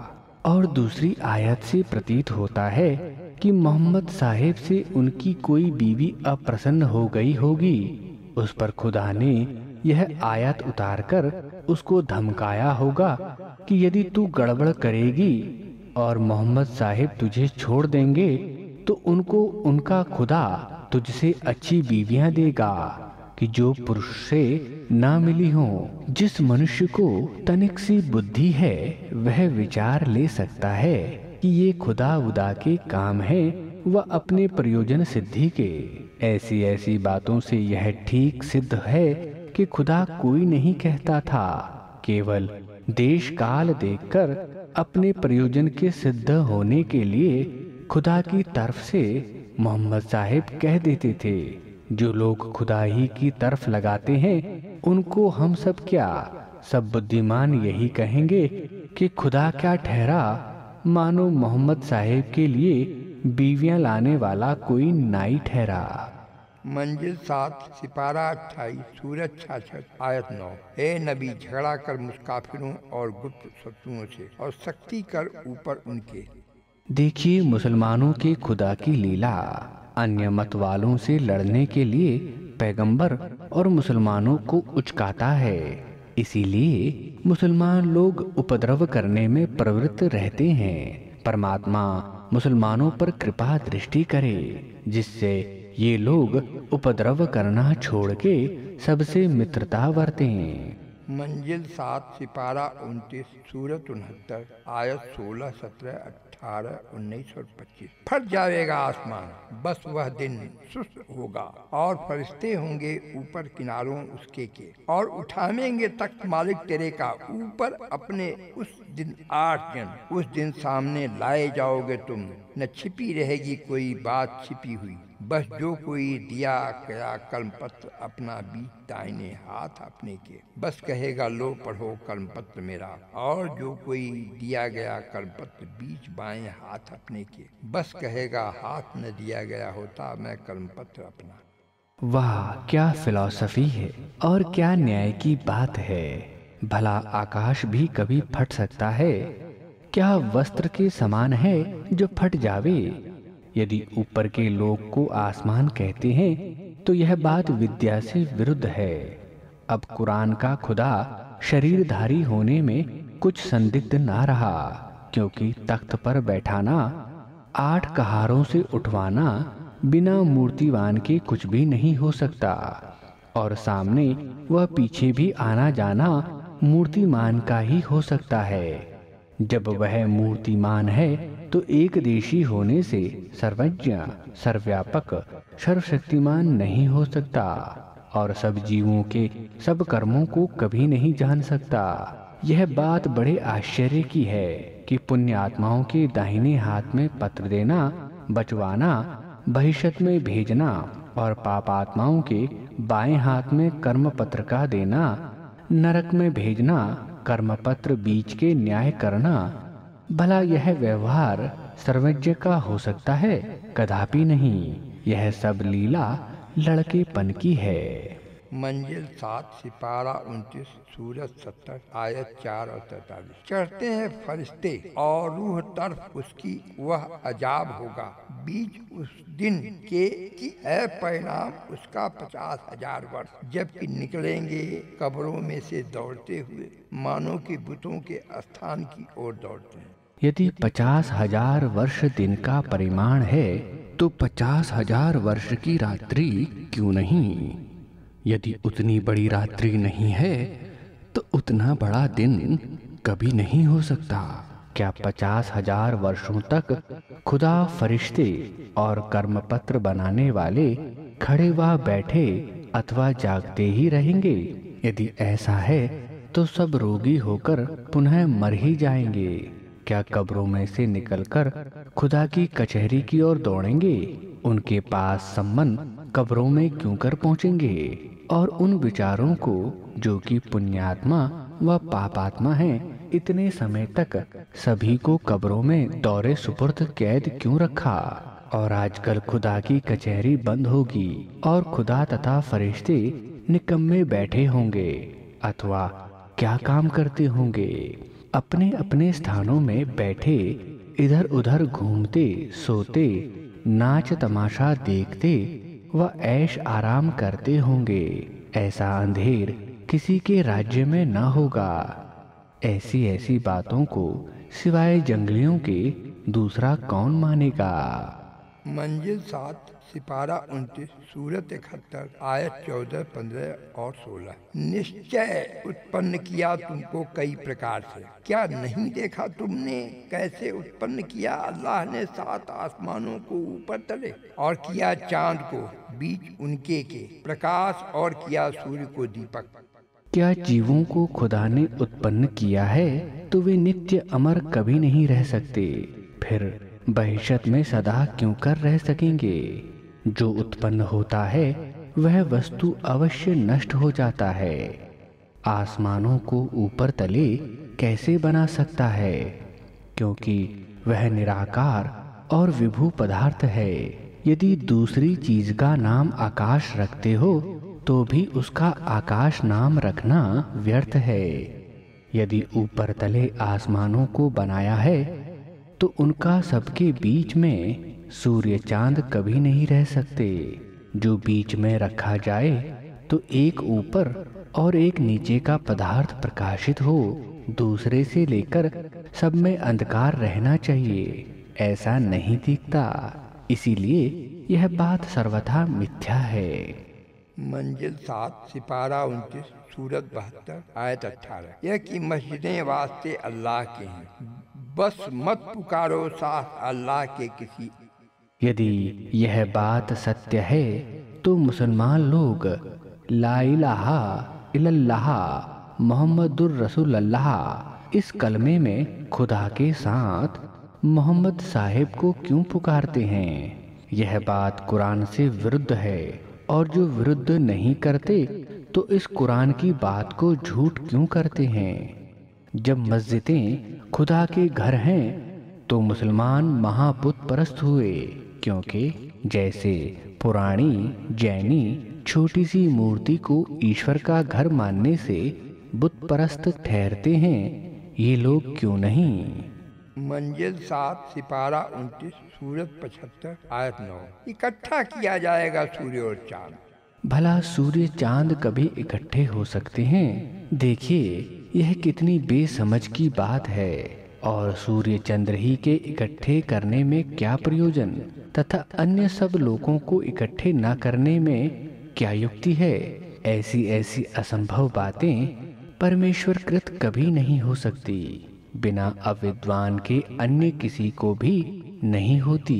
और दूसरी आयत से प्रतीत होता है कि मोहम्मद साहिब से उनकी कोई बीवी अप्रसन्न हो गई होगी। उस पर खुदा ने यह आयत उतारकर उसको धमकाया होगा कि यदि तू गड़बड़ करेगी और मोहम्मद साहिब तुझे छोड़ देंगे तो उनको उनका खुदा तुझसे अच्छी बीवियां देगा कि जो पुरुष से ना मिली हो। जिस मनुष्य को तनिक सी बुद्धि है वह विचार ले सकता है कि ये खुदा उदा के काम है व अपने प्रयोजन सिद्धि के। ऐसी ऐसी बातों से यह ठीक सिद्ध है कि खुदा कोई नहीं कहता था, केवल देश काल देखकर अपने प्रयोजन के सिद्ध होने के लिए खुदा की तरफ से मोहम्मद साहिब कह देते थे। जो लोग खुदा ही की तरफ लगाते हैं उनको हम सब क्या, सब बुद्धिमान यही कहेंगे कि खुदा क्या ठहरा, मानो मोहम्मद साहिब के लिए बीवियां लाने वाला कोई नाई ठहरा। मंजिल 7 सिपारा 28 सूरज 66 आयत 9। हे नबी, झगड़ा कर मुस्काफिरों और गुप्त शत्रुओं से और सख्ती कर ऊपर उनके। देखिए मुसलमानों के खुदा की लीला। अन्य मत वालों से लड़ने के लिए पैगंबर और मुसलमानों को उचकाता है। इसीलिए मुसलमान लोग उपद्रव करने में प्रवृत्त रहते हैं। परमात्मा मुसलमानों पर कृपा दृष्टि करे, जिससे ये लोग उपद्रव करना छोड़ के सबसे मित्रता बरतें। मंजिल 7 सिपारा 29 सूरत 69 आयत 16, 17, 18, 19 और 25। फट जाएगा आसमान, बस वह दिन सुस्त होगा और फरिश्ते होंगे ऊपर किनारों उसके के, और उठावेंगे तख्त मालिक तेरे का ऊपर अपने। उस दिन 8 जन उस दिन सामने लाए जाओगे तुम, न छिपी रहेगी कोई बात छिपी हुई। बस जो कोई दिया गया कर्मपत्र अपना बीच दाहिने हाथ अपने के, बस कहेगा लो पढ़ो कर्मपत्र मेरा। और जो कोई दिया गया कर्मपत्र बीच बाएं हाथ अपने के, बस कहेगा हाथ न दिया गया होता मैं कर्मपत्र अपना। वाह, क्या फिलॉसफी है और क्या न्याय की बात है। भला आकाश भी कभी फट सकता है? क्या वस्त्र के समान है जो फट जावे? यदि ऊपर के लोग को आसमान कहते हैं तो यह बात विद्या से विरुद्ध है। अब कुरान का खुदा शरीरधारी होने में कुछ संदिग्ध ना रहा, क्योंकि तख्त पर बैठाना, 8 कहारों से उठवाना बिना मूर्तिवान के कुछ भी नहीं हो सकता, और सामने वह पीछे भी आना जाना मूर्तिमान का ही हो सकता है। जब वह मूर्तिमान है तो एक देशी होने से सर्वज्ञ, सर्वव्यापक, सर्वशक्तिमान नहीं हो सकता, और सब जीवों के सब कर्मों को कभी नहीं जान सकता। यह बात बड़े आश्चर्य की है कि पुण्य आत्माओं के दाहिने हाथ में पत्र देना, बचवाना, भविष्य में भेजना, और पाप आत्माओं के बाएं हाथ में कर्म पत्र का देना, नरक में भेजना, कर्मपत्र बीच के न्याय करना, भला यह व्यवहार सर्वज्ञ का हो सकता है? कदापि नहीं। यह सब लीला लड़केपन की है। मंजिल 7 सिपारा 29 सूरत 70 आयत 4 और 43। चढ़ते हैं फरिश्ते और रूह तरफ उसकी, वह अजाब होगा बीच उस दिन के कि है परिणाम उसका 50,000 वर्ष। जबकि निकलेंगे कब्रों में से दौड़ते हुए, मानो कि बुतों के स्थान की ओर दौड़ते हैं। यदि 50,000 वर्ष दिन का परिमाण है तो 50,000 वर्ष की रात्रि क्यों नहीं? यदि उतनी बड़ी रात्रि नहीं है तो उतना बड़ा दिन कभी नहीं हो सकता। क्या 50,000 वर्षों तक खुदा फरिश्ते और कर्मपत्र बनाने वाले खड़े व बैठे अथवा जागते ही रहेंगे? यदि ऐसा है तो सब रोगी होकर पुनः मर ही जाएंगे। क्या कब्रों में से निकलकर खुदा की कचहरी की ओर दौड़ेंगे? उनके पास संबंध कब्रों में क्यों कर पहुँचेंगे? और उन विचारों को जो कि पुण्यात्मा व पापात्मा हैं, इतने समय तक सभी को कब्रों में दौरे सुपुर्द कैद क्यों रखा? और आजकल खुदा की कचहरी बंद होगी और खुदा तथा फरिश्ते निकम्मे बैठे होंगे अथवा क्या काम करते होंगे? अपने अपने स्थानों में बैठे इधर उधर घूमते, सोते, नाच तमाशा देखते व ऐश आराम करते होंगे। ऐसा अंधेर किसी के राज्य में न होगा। ऐसी ऐसी बातों को सिवाय जंगलियों के दूसरा कौन मानेगा? मंजिल 7 सिपारा 29 सूरत 71 आयत 14, 15 और 16। निश्चय उत्पन्न किया तुमको कई प्रकार से, क्या नहीं देखा तुमने कैसे उत्पन्न किया अल्लाह ने 7 आसमानों को ऊपर तले, और किया चांद को बीच उनके के प्रकाश, और किया सूर्य को दीपक। क्या जीवों को खुदा ने उत्पन्न किया है तो वे नित्य अमर कभी नहीं रह सकते? फिर भविष्य में सदा क्यों कर रह सकेंगे? जो उत्पन्न होता है वह वस्तु अवश्य नष्ट हो जाता है। आसमानों को ऊपर तले कैसे बना सकता है? क्योंकि वह निराकार और विभू पदार्थ है। यदि दूसरी चीज का नाम आकाश रखते हो तो भी उसका आकाश नाम रखना व्यर्थ है। यदि ऊपर तले आसमानों को बनाया है तो उनका सबके बीच में सूर्य चांद कभी नहीं रह सकते। जो बीच में रखा जाए तो एक ऊपर और एक नीचे का पदार्थ प्रकाशित हो, दूसरे से लेकर सब में अंधकार रहना चाहिए। ऐसा नहीं दिखता, इसीलिए यह बात सर्वथा मिथ्या है। मंजिल 7 सिपारा 29 सूरत 72 आयत 18। यह कि मस्जिदें वास्ते अल्लाह के हैं, बस मत पुकारो साथ अल्लाह के किसी। यदि यह बात सत्य है तो मुसलमान लोग ला इलाहा इल्लल्लाह मोहम्मदुर रसूलुल्लाह इस कलमे में खुदा के साथ मोहम्मद साहिब को क्यों पुकारते हैं? यह बात कुरान से विरुद्ध है, और जो विरुद्ध नहीं करते तो इस कुरान की बात को झूठ क्यों करते हैं? जब मस्जिदें खुदा के घर हैं तो मुसलमान महाबुत परस्त हुए, क्योंकि जैसे पुरानी जैनी छोटी सी मूर्ति को ईश्वर का घर मानने से बुत परस्त ठहरते हैं, ये लोग क्यों नहीं? मंजिल 7 सिपारा 29 सूरत 75 आयत 9। इकट्ठा किया जाएगा सूर्य और चांद। भला सूर्य चांद कभी इकट्ठे हो सकते हैं? देखिए यह कितनी बेसमझ की बात है। और सूर्य चंद्र ही के इकट्ठे करने में क्या प्रयोजन, तथा अन्य सब लोगों को इकट्ठे न करने में क्या युक्ति है? ऐसी ऐसी असंभव बातें परमेश्वर कृत कभी नहीं हो सकती, बिना अविद्वान के अन्य किसी को भी नहीं होती।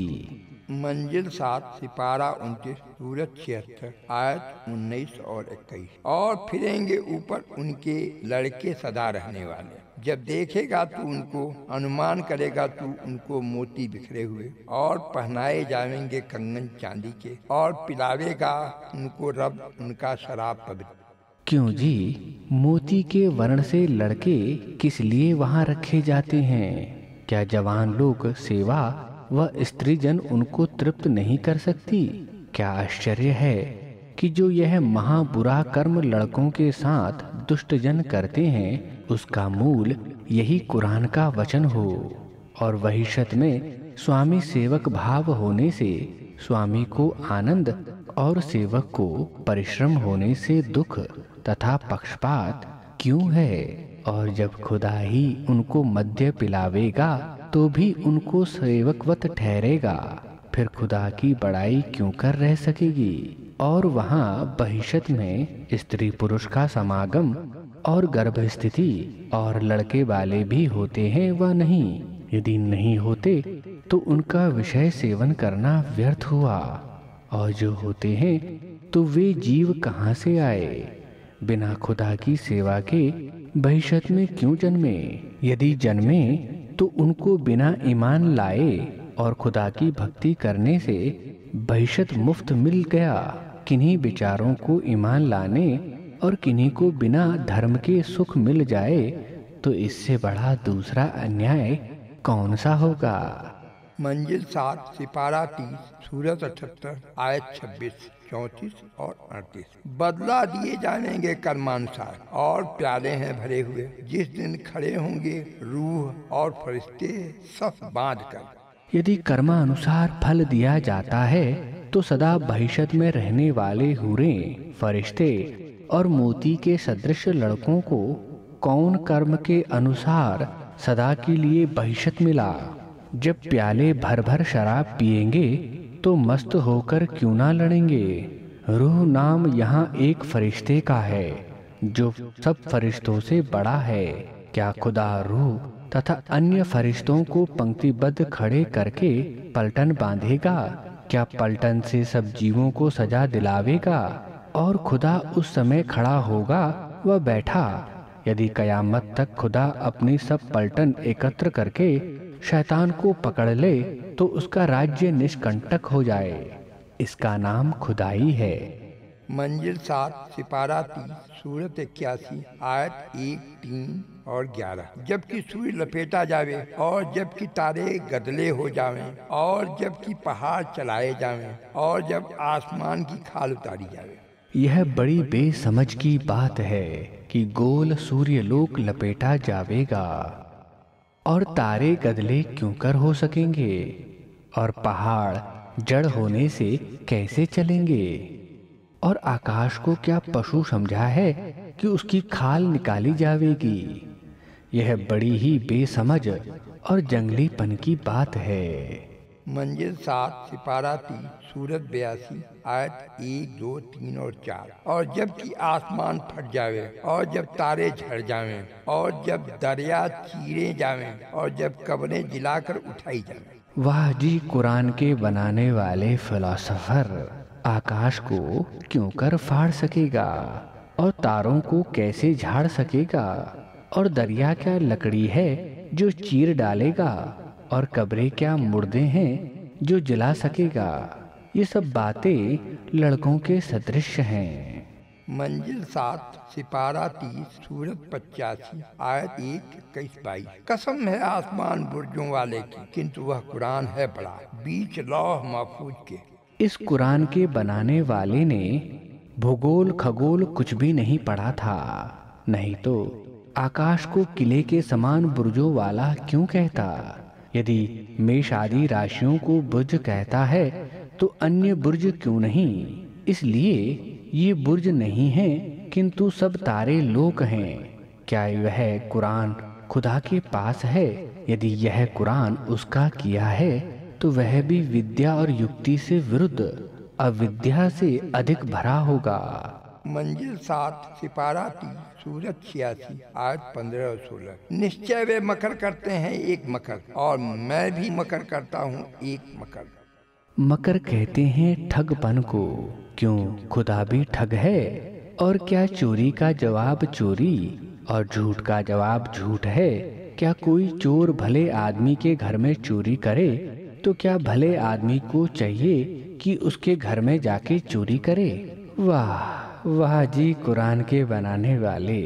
मंजिल 7 सिपारा 29 सूरत 76 आयत 19 और 21। और फिरेंगे ऊपर उनके लड़के सदा रहने वाले, जब देखेगा तू उनको, अनुमान करेगा तू उनको मोती बिखरे हुए, और पहनाए जाएंगे कंगन चांदी के, और पिलावेगा उनको रब उनका शराब पवित्र। क्यों जी, मोती के वर्ण से लड़के किस लिए वहाँ रखे जाते हैं? क्या जवान लोग सेवा व स्त्रीजन उनको तृप्त नहीं कर सकती? क्या आश्चर्य है कि जो यह महाबुरा कर्म लड़कों के साथ दुष्टजन करते हैं, उसका मूल यही कुरान का वचन हो। और वहीशत में स्वामी सेवक भाव होने से स्वामी को आनंद और सेवक को परिश्रम होने से दुख तथा पक्षपात क्यों है? और जब खुदा ही उनको मद्य पिलावेगा तो भी उनको सेवकवत ठहरेगा, फिर खुदा की बड़ाई क्यों कर रह सकेगी? और वहाँ बहिशत में स्त्री पुरुष का समागम और गर्भस्थिति और लड़के वाले भी होते हैं व नहीं? यदि नहीं होते तो उनका विषय सेवन करना व्यर्थ हुआ, और जो होते हैं तो वे जीव कहाँ से आए? बिना खुदा की सेवा के बहिशत में क्यों जन्मे? यदि जन्मे तो उनको बिना ईमान लाए और खुदा की भक्ति करने से बहिशत मुफ्त मिल गया। किन्हीं विचारों को ईमान लाने और किन्हीं को बिना धर्म के सुख मिल जाए तो इससे बड़ा दूसरा अन्याय कौन सा होगा? मंजिल 7 सिपारा 30 सूरत 78 आयत 26 34 और 38। बदला दिए जाएंगे कर्मानुसार, और प्याले हैं भरे हुए, जिस दिन खड़े होंगे रूह और फरिश्ते सब बांध कर। यदि कर्मानुसार फल दिया जाता है तो सदा बहिशत में रहने वाले हूरें, फरिश्ते और मोती के सदृश लड़कों को कौन कर्म के अनुसार सदा के लिए बहिशत मिला? जब प्याले भर भर शराब पिएंगे तो मस्त होकर क्यों ना लड़ेंगे? रूह नाम यहाँ एक फरिश्ते का है जो सब फरिश्तों से बड़ा है। क्या खुदा रूह तथा अन्य फरिश्तों को पंक्तिबद्ध खड़े करके पलटन बांधेगा? क्या पलटन से सब जीवों को सजा दिलावेगा? और खुदा उस समय खड़ा होगा व बैठा। यदि कयामत तक खुदा अपनी सब पलटन एकत्र करके शैतान को पकड़ ले तो उसका राज्य निष्कंटक हो जाए। इसका नाम खुदाई है। मंजिल 7 सिपारा 30 सूरत 81 आयत 1 3 और 11। जबकि सूर्य लपेटा जावे, और जबकि तारे गदले हो जावें, और जबकि पहाड़ चलाए जावें, और जब आसमान की खाल उतारी जावे। यह बड़ी बेसमझ की बात है कि गोल सूर्य लोक लपेटा जावेगा, और तारे गदले क्यों कर हो सकेंगे? और पहाड़ जड़ होने से कैसे चलेंगे? और आकाश को क्या पशु समझा है कि उसकी खाल निकाली जावेगी? यह बड़ी ही बेसमझ और जंगलीपन की बात है। मंजिल 7 सिपारा 30 सूरत 82 आयत 1 2 3 और 4। और जब कि आसमान फट जावे और जब तारे झड़ जावें और जब दरिया चीरे जावें और जब कब्रें जिलाकर उठाई जावें। वाह जी, कुरान के बनाने वाले फिलोसोफर, आकाश को क्यों कर फाड़ सकेगा और तारों को कैसे झाड़ सकेगा, और दरिया क्या लकड़ी है जो चीर डालेगा, और कब्रें क्या मुर्दे हैं जो जला सकेगा। ये सब बातें लड़कों के सदृश हैं। मंजिल 7 सिपारा 30 सूरत 85 आयत 1 21 22। कसम है आसमान बुर्जों वाले की, किंतु वह कुरान है बड़ा बीच लौह महफूज के। इस कुरान के बनाने वाले ने भूगोल खगोल कुछ भी नहीं पढ़ा था, नहीं तो आकाश को किले के समान बुर्जों वाला क्यों कहता। यदि मेष आदि राशियों को बुर्ज कहता है तो अन्य बुर्ज क्यों नहीं। इसलिए ये बुर्ज नहीं हैं, किंतु सब तारे लोक हैं। क्या वह कुरान खुदा के पास है? यदि यह कुरान उसका किया है तो वह भी विद्या और युक्ति से विरुद्ध अविद्या से अधिक भरा होगा। मंजिल 7 सिपारा 30 सूरत 86 आयत 15 और 16। निश्चय वे मकर करते हैं एक मकर, और मैं भी मकर करता हूँ एक मकर। मकर कहते हैं ठगपन को। क्यों खुदा भी ठग है? और क्या चोरी का जवाब चोरी और झूठ का जवाब झूठ है? क्या कोई चोर भले आदमी के घर में चोरी करे तो क्या भले आदमी को चाहिए कि उसके घर में जाके चोरी करे? वाह वाह जी, कुरान के बनाने वाले।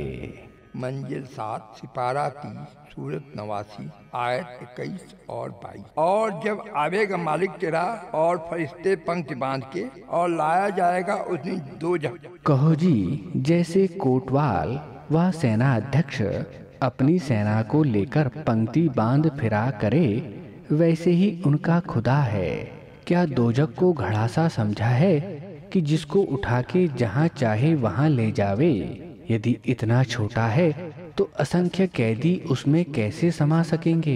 मंजिल 7 सिपारा 30 सूरत 89 आयत 21 और 22। और जब आवेगा मालिक तेरा और फरिश्ते पंक्ति बांध के, और लाया जाएगा उस दिन दो कहो जी, जैसे कोटवाल व सेना अध्यक्ष अपनी सेना को लेकर पंक्ति बांध फिरा करे, वैसे ही उनका खुदा है। क्या दोजक को घड़ा सा समझा है कि जिसको उठा के जहाँ चाहे वहाँ ले जावे? यदि इतना छोटा है तो असंख्य कैदी उसमें कैसे समा सकेंगे?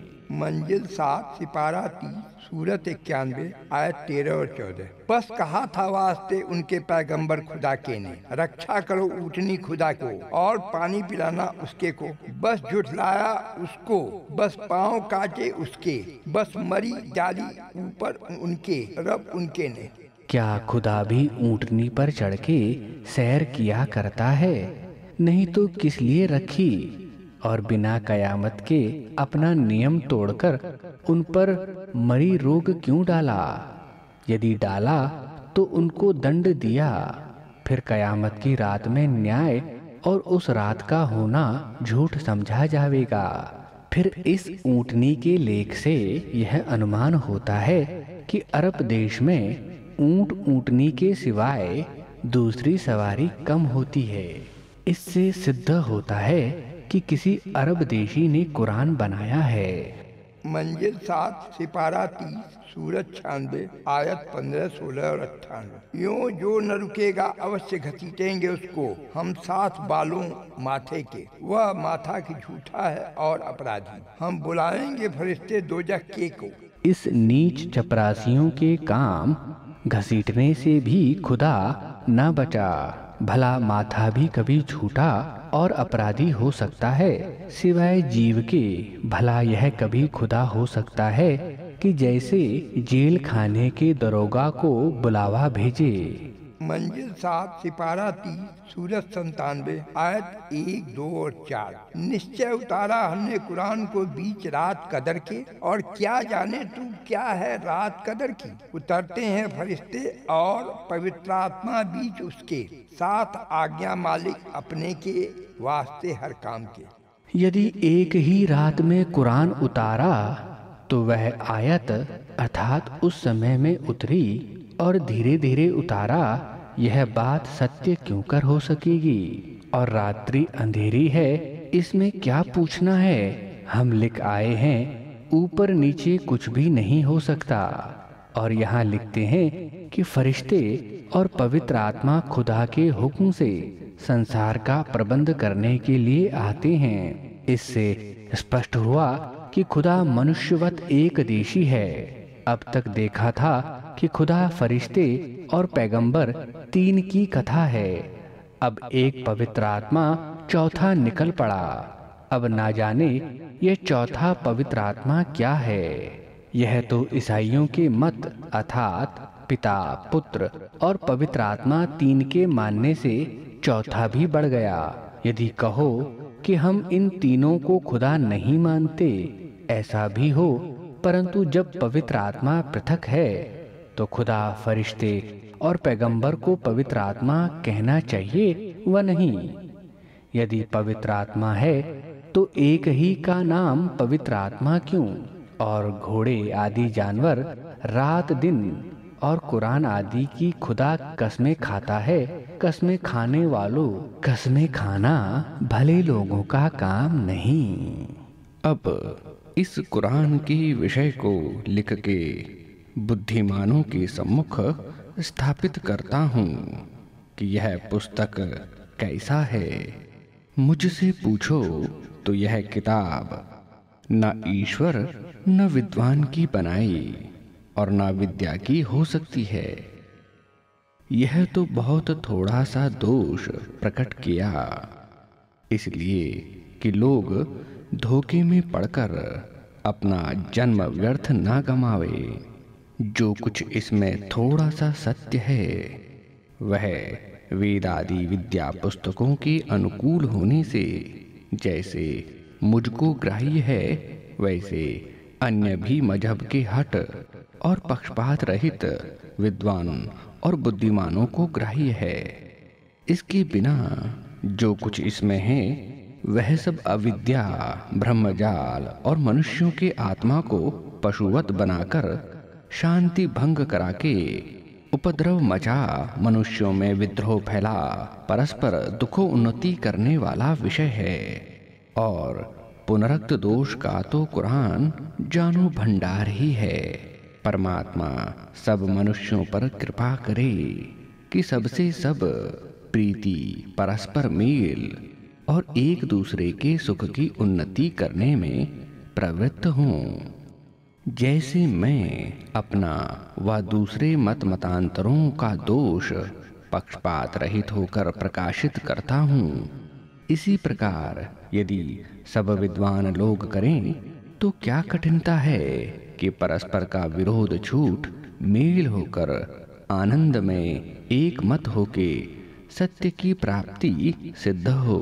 मंजिल 7 सिपारा 30 सूरत 91 आयत 13 और 14। बस कहा था वास्ते उनके पैगंबर खुदा के ने, रक्षा करो ऊँटनी खुदा को और पानी पिलाना उसके को। बस झुठलाया उसको, बस पाँव काटे उसके, बस मरी जाली ऊपर उनके रब उनके ने। क्या खुदा भी ऊँटनी पर चढ़ के सैर किया करता है? नहीं तो किस लिए रखी? और बिना कयामत के अपना नियम तोड़कर उन पर मरी रोग क्यों डाला? यदि डाला तो उनको दंड दिया, फिर कयामत की रात में न्याय और उस रात का होना झूठ समझा जाएगा। फिर इस ऊँटनी के लेख से यह अनुमान होता है कि अरब देश में ऊँट ऊँटनी के सिवाय दूसरी सवारी कम होती है। इससे सिद्ध होता है कि किसी अरब देशी ने कुरान बनाया है। मंजिल 7 सिपारा 30 सूरत 96 आयत 15 16 और 98। यूं जो न रुकेगा अवश्य घसीटेंगे उसको हम 7 बालों माथे के, वह माथा की झूठा है और अपराधी। हम बुलाएंगे फरिश्ते दोजख के को। इस नीच चपरासियों के काम घसीटने से भी खुदा न बचा। भला माथा भी कभी झूठा और अपराधी हो सकता है सिवाय जीव के। भला यह कभी खुदा हो सकता है कि जैसे जेल खाने के दरोगा को बुलावा भेजे। मंजिल 7 सिपारा 30 सूरत 97 आयत 1 2 और 4। निश्चय उतारा हमने कुरान को बीच रात कदर के, और क्या जाने तू क्या है रात कदर की। उतरते हैं फरिश्ते और पवित्र आत्मा बीच उसके, 7 आज्ञा मालिक अपने के वास्ते हर काम के। यदि एक ही रात में कुरान उतारा तो वह आयत अर्थात उस समय में उतरी और धीरे धीरे उतारा, यह बात सत्य क्यों कर हो सकेगी? और रात्रि अंधेरी है, इसमें क्या पूछना है? हम लिख आए हैं ऊपर नीचे कुछ भी नहीं हो सकता। और यहाँ लिखते हैं कि फरिश्ते और पवित्र आत्मा खुदा के हुक्म से संसार का प्रबंध करने के लिए आते हैं। इससे स्पष्ट हुआ कि खुदा मनुष्यवत एक देशी है। अब तक देखा था कि खुदा फरिश्ते और पैगंबर तीन की कथा है। अब एक पवित्र आत्मा चौथा निकल पड़ा। अब ना जाने ये चौथा पवित्र आत्मा क्या है। यह तो ईसाइयों के मत अर्थात पिता, पुत्र और पवित्र आत्मा तीन के मानने से चौथा भी बढ़ गया। यदि कहो कि हम इन तीनों को खुदा नहीं मानते, ऐसा भी हो, परंतु जब पवित्र आत्मा पृथक है तो खुदा, फरिश्ते और पैगंबर को पवित्र आत्मा कहना चाहिए व नहीं। यदि पवित्र आत्मा है तो एक ही का नाम पवित्र आत्मा क्यों? और घोड़े आदि जानवर, रात दिन और कुरान आदि की खुदा कसमें खाता है। कसमें खाने वालों, कसमें खाना भले लोगों का काम नहीं। अब इस कुरान के विषय को लिख के बुद्धिमानों के सम्मुख स्थापित करता हूँ कि यह पुस्तक कैसा है। मुझसे पूछो तो यह किताब न ईश्वर न विद्वान की बनाई और न विद्या की हो सकती है। यह तो बहुत थोड़ा सा दोष प्रकट किया, इसलिए कि लोग धोखे में पड़कर अपना जन्म व्यर्थ ना गमावे। जो कुछ इसमें थोड़ा सा सत्य है वह वेद आदि विद्या पुस्तकों के अनुकूल होने से जैसे मुझको ग्राह्य है, वैसे अन्य भी मजहब के हट और पक्षपात रहित विद्वान और बुद्धिमानों को ग्राह्य है। इसके बिना जो कुछ इसमें है वह सब अविद्या, ब्रह्मजाल और मनुष्यों के आत्मा को पशुवत बनाकर शांति भंग करा के उपद्रव मचा मनुष्यों में विद्रोह फैला परस्पर दुखों उन्नति करने वाला विषय है। और पुनरक्त दोष का तो कुरान जानो भंडार ही है। परमात्मा सब मनुष्यों पर कृपा करे कि सबसे सब प्रीति, परस्पर मेल और एक दूसरे के सुख की उन्नति करने में प्रवृत्त हों। जैसे मैं अपना व दूसरे मत मतांतरों का दोष पक्षपात रहित होकर प्रकाशित करता हूँ, इसी प्रकार यदि सब विद्वान लोग करें तो क्या कठिनता है कि परस्पर का विरोध छूट मेल होकर आनंद में एक मत होके सत्य की प्राप्ति सिद्ध हो।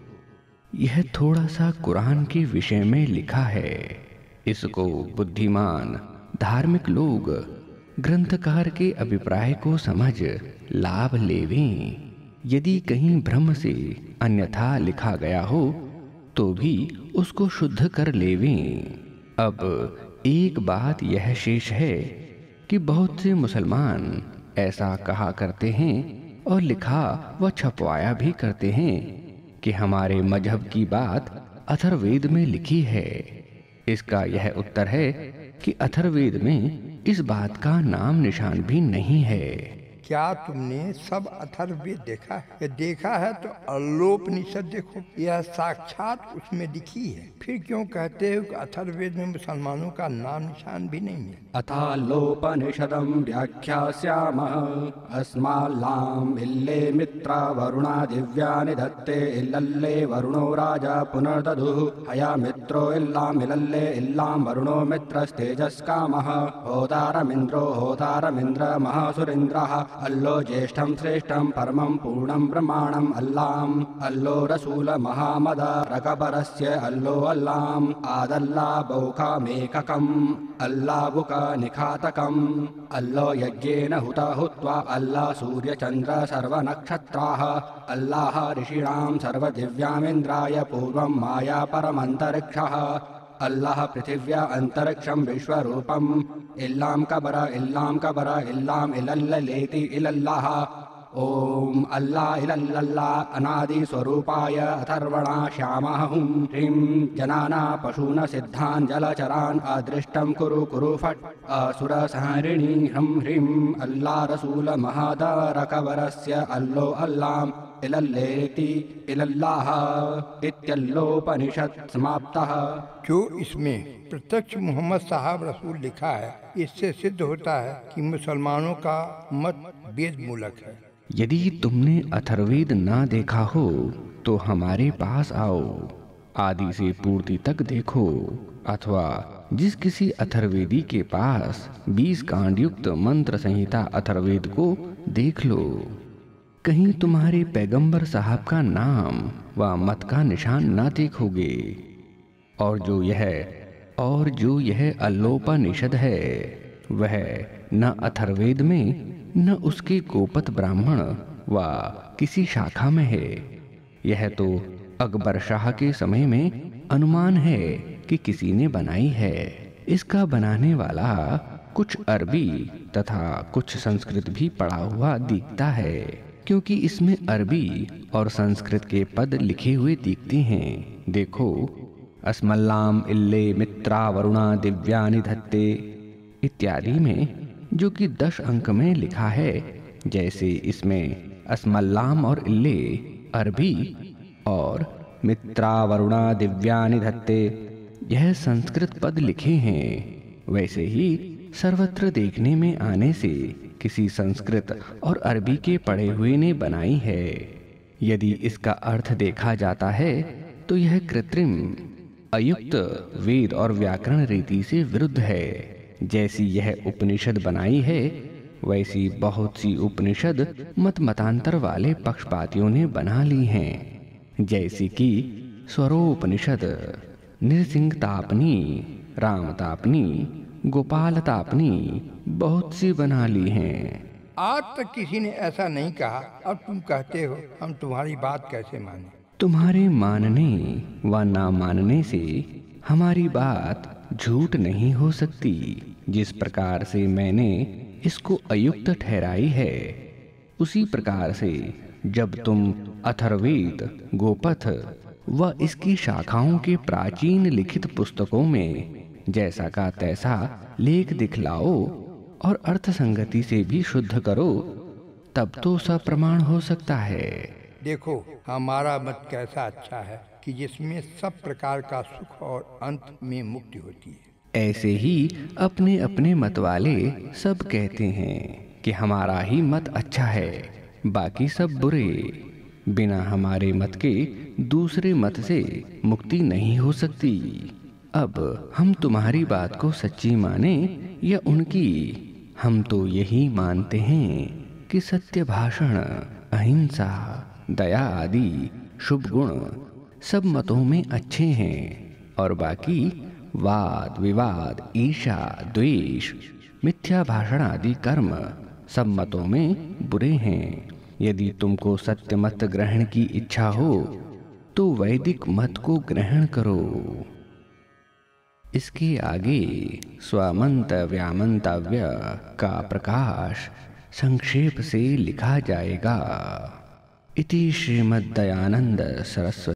यह थोड़ा सा कुरान के विषय में लिखा है। इसको बुद्धिमान धार्मिक लोग ग्रंथकार के अभिप्राय को समझ लाभ लेवें। यदि कहीं भ्रम से अन्यथा लिखा गया हो तो भी उसको शुद्ध कर लेवें। अब एक बात यह शेष है कि बहुत से मुसलमान ऐसा कहा करते हैं और लिखा व छपवाया भी करते हैं कि हमारे मजहब की बात अथर्ववेद में लिखी है। इसका यह उत्तर है कि अथर्ववेद में इस बात का नाम निशान भी नहीं है। क्या तुमने सब अथर्ववेद देखा है? यह देखा है तो अल्लोपनिषद देखो, यह साक्षात उसमें लिखी है। फिर क्यों कहते हो कि अथर्ववेद में मुसलमानों का नाम निशान भी नहीं है? अथाल्लोपनिषदं व्याख्यास्यामः अस्माल्लाम् इल्ले मित्रा वरुणा दिव्यानि धत्ते इल्लल्ले वरुणो राजा पुनर्दधुः हया मित्रो इल्लामिलल्ले इल्लाम् वरुणो मित्रस्तेजस्कामः होतारमिन्द्रो होतारमिन्द्र महासुरेन्द्रः अल्लो ज्येष्ठं श्रेष्ठं परमं पूर्णं ब्रह्माणं अल्लाम् अल्लो रसूल महामद रकबरस्य अल्लो अल्लाम् आदल्ला बौकामेककम् अल्लाबुक निखातकम् अल्लो यज्ञेन हुता हुत्वा अल्ला सूर्यचन्द्र सर्वनक्षत्राः अल्लाह ऋषीणां सर्वदिव्यामिन्द्राय पूर्वं माया परमन्तरिक्षः अल्लाह पृथिव्या अंतरिक्षं विश्वरूपम् इल्लाम कबर इल्लाम इलल्लेति इलल्लाह ओम अल्लाह इलल्लाह अनादि स्वरूपाय अथर्वणा श्यामः हुं ह्रीं जनाना पशून सिद्धान् जलचरान् अदृष्टं कुरु कुरु फट् असुर संहरिणी ह्रं ह्रीं अल्लाह रसूल महादारकवरस्य अल्लो अल्लाम इलल्लेति इलल्लाह इत्यल्लोपनिषत् समाप्तः। जो इसमें प्रत्यक्ष मोहम्मद साहब रसूल लिखा है, इससे सिद्ध होता है कि मुसलमानों का मत वेद मूलक है। यदि तुमने अथर्ववेद ना देखा हो तो हमारे पास आओ, आदि से पूर्ति तक देखो, अथवा जिस किसी अथर्वेदी के पास 20 कांड युक्त मंत्र संहिता अथर्वेद को देख लो। कहीं तुम्हारे पैगंबर साहब का नाम व मत का निशान ना देखोगे। और जो यह अल्लोपनिषद है वह न अथर्वेद में न उसके गोपत ब्राह्मण व किसी शाखा में है। यह तो अकबर शाह के समय में अनुमान है कि किसी ने बनाई है। इसका बनाने वाला कुछ अरबी तथा कुछ संस्कृत भी पढ़ा हुआ दिखता है, क्योंकि इसमें अरबी और संस्कृत के पद लिखे हुए दिखते हैं। देखो, अस्मल्लाम इल्ले मित्रा वरुणा दिव्यानि धत्ते इत्यादि में, जो कि 10 अंक में लिखा है। जैसे इसमें अस्मल्लाम और इल्ले अरबी और मित्रा वरुणा दिव्यानि धत्ते यह संस्कृत पद लिखे हैं, वैसे ही सर्वत्र देखने में आने से किसी संस्कृत और अरबी के पढ़े हुए ने बनाई है। यदि इसका अर्थ देखा जाता है तो यह कृत्रिम अयुक्त वेद और व्याकरण रीति से विरुद्ध है। जैसी यह उपनिषद बनाई है वैसी बहुत सी उपनिषद मतांतर वाले पक्षपातियों ने बना ली हैं। जैसी कि स्वरोपनिषद, नृसिंहतापनी, रामतापनी, गोपालतापनी बहुत सी बना ली हैं। आज तक किसी ने ऐसा नहीं कहा, अब तुम कहते हो, हम तुम्हारी बात कैसे माने? तुम्हारे मानने व ना मानने से हमारी बात झूठ नहीं हो सकती। जिस प्रकार से मैंने इसको अयुक्त ठहराई है, उसी प्रकार से जब तुम अथर्ववेद, गोपथ व इसकी शाखाओं के प्राचीन लिखित पुस्तकों में जैसा का तैसा लेख दिखलाओ और अर्थ संगति से भी शुद्ध करो, तब तो सब प्रमाण हो सकता है। देखो, हमारा मत कैसा अच्छा है कि जिसमें सब प्रकार का सुख और अंत में मुक्ति होती है। ऐसे ही अपने अपने मत वाले सब कहते हैं कि हमारा ही मत अच्छा है, बाकी सब बुरे। बिना हमारे मत के दूसरे मत से मुक्ति नहीं हो सकती। अब हम तुम्हारी बात को सच्ची माने या उनकी, हम तो यही मानते हैं कि सत्य भाषण, अहिंसा, दया आदि शुभ गुण सब मतों में अच्छे हैं, और बाकी वाद विवाद, ईर्ष्या, द्वेष, मिथ्या भाषण आदि कर्म सब मतों में बुरे हैं। यदि तुमको सत्य मत ग्रहण की इच्छा हो तो वैदिक मत को ग्रहण करो। इसके आगे स्वमंत व्यामंतव्य का प्रकाश संक्षेप से लिखा जाएगा। इति श्रीमद्दयानंद सरस्वती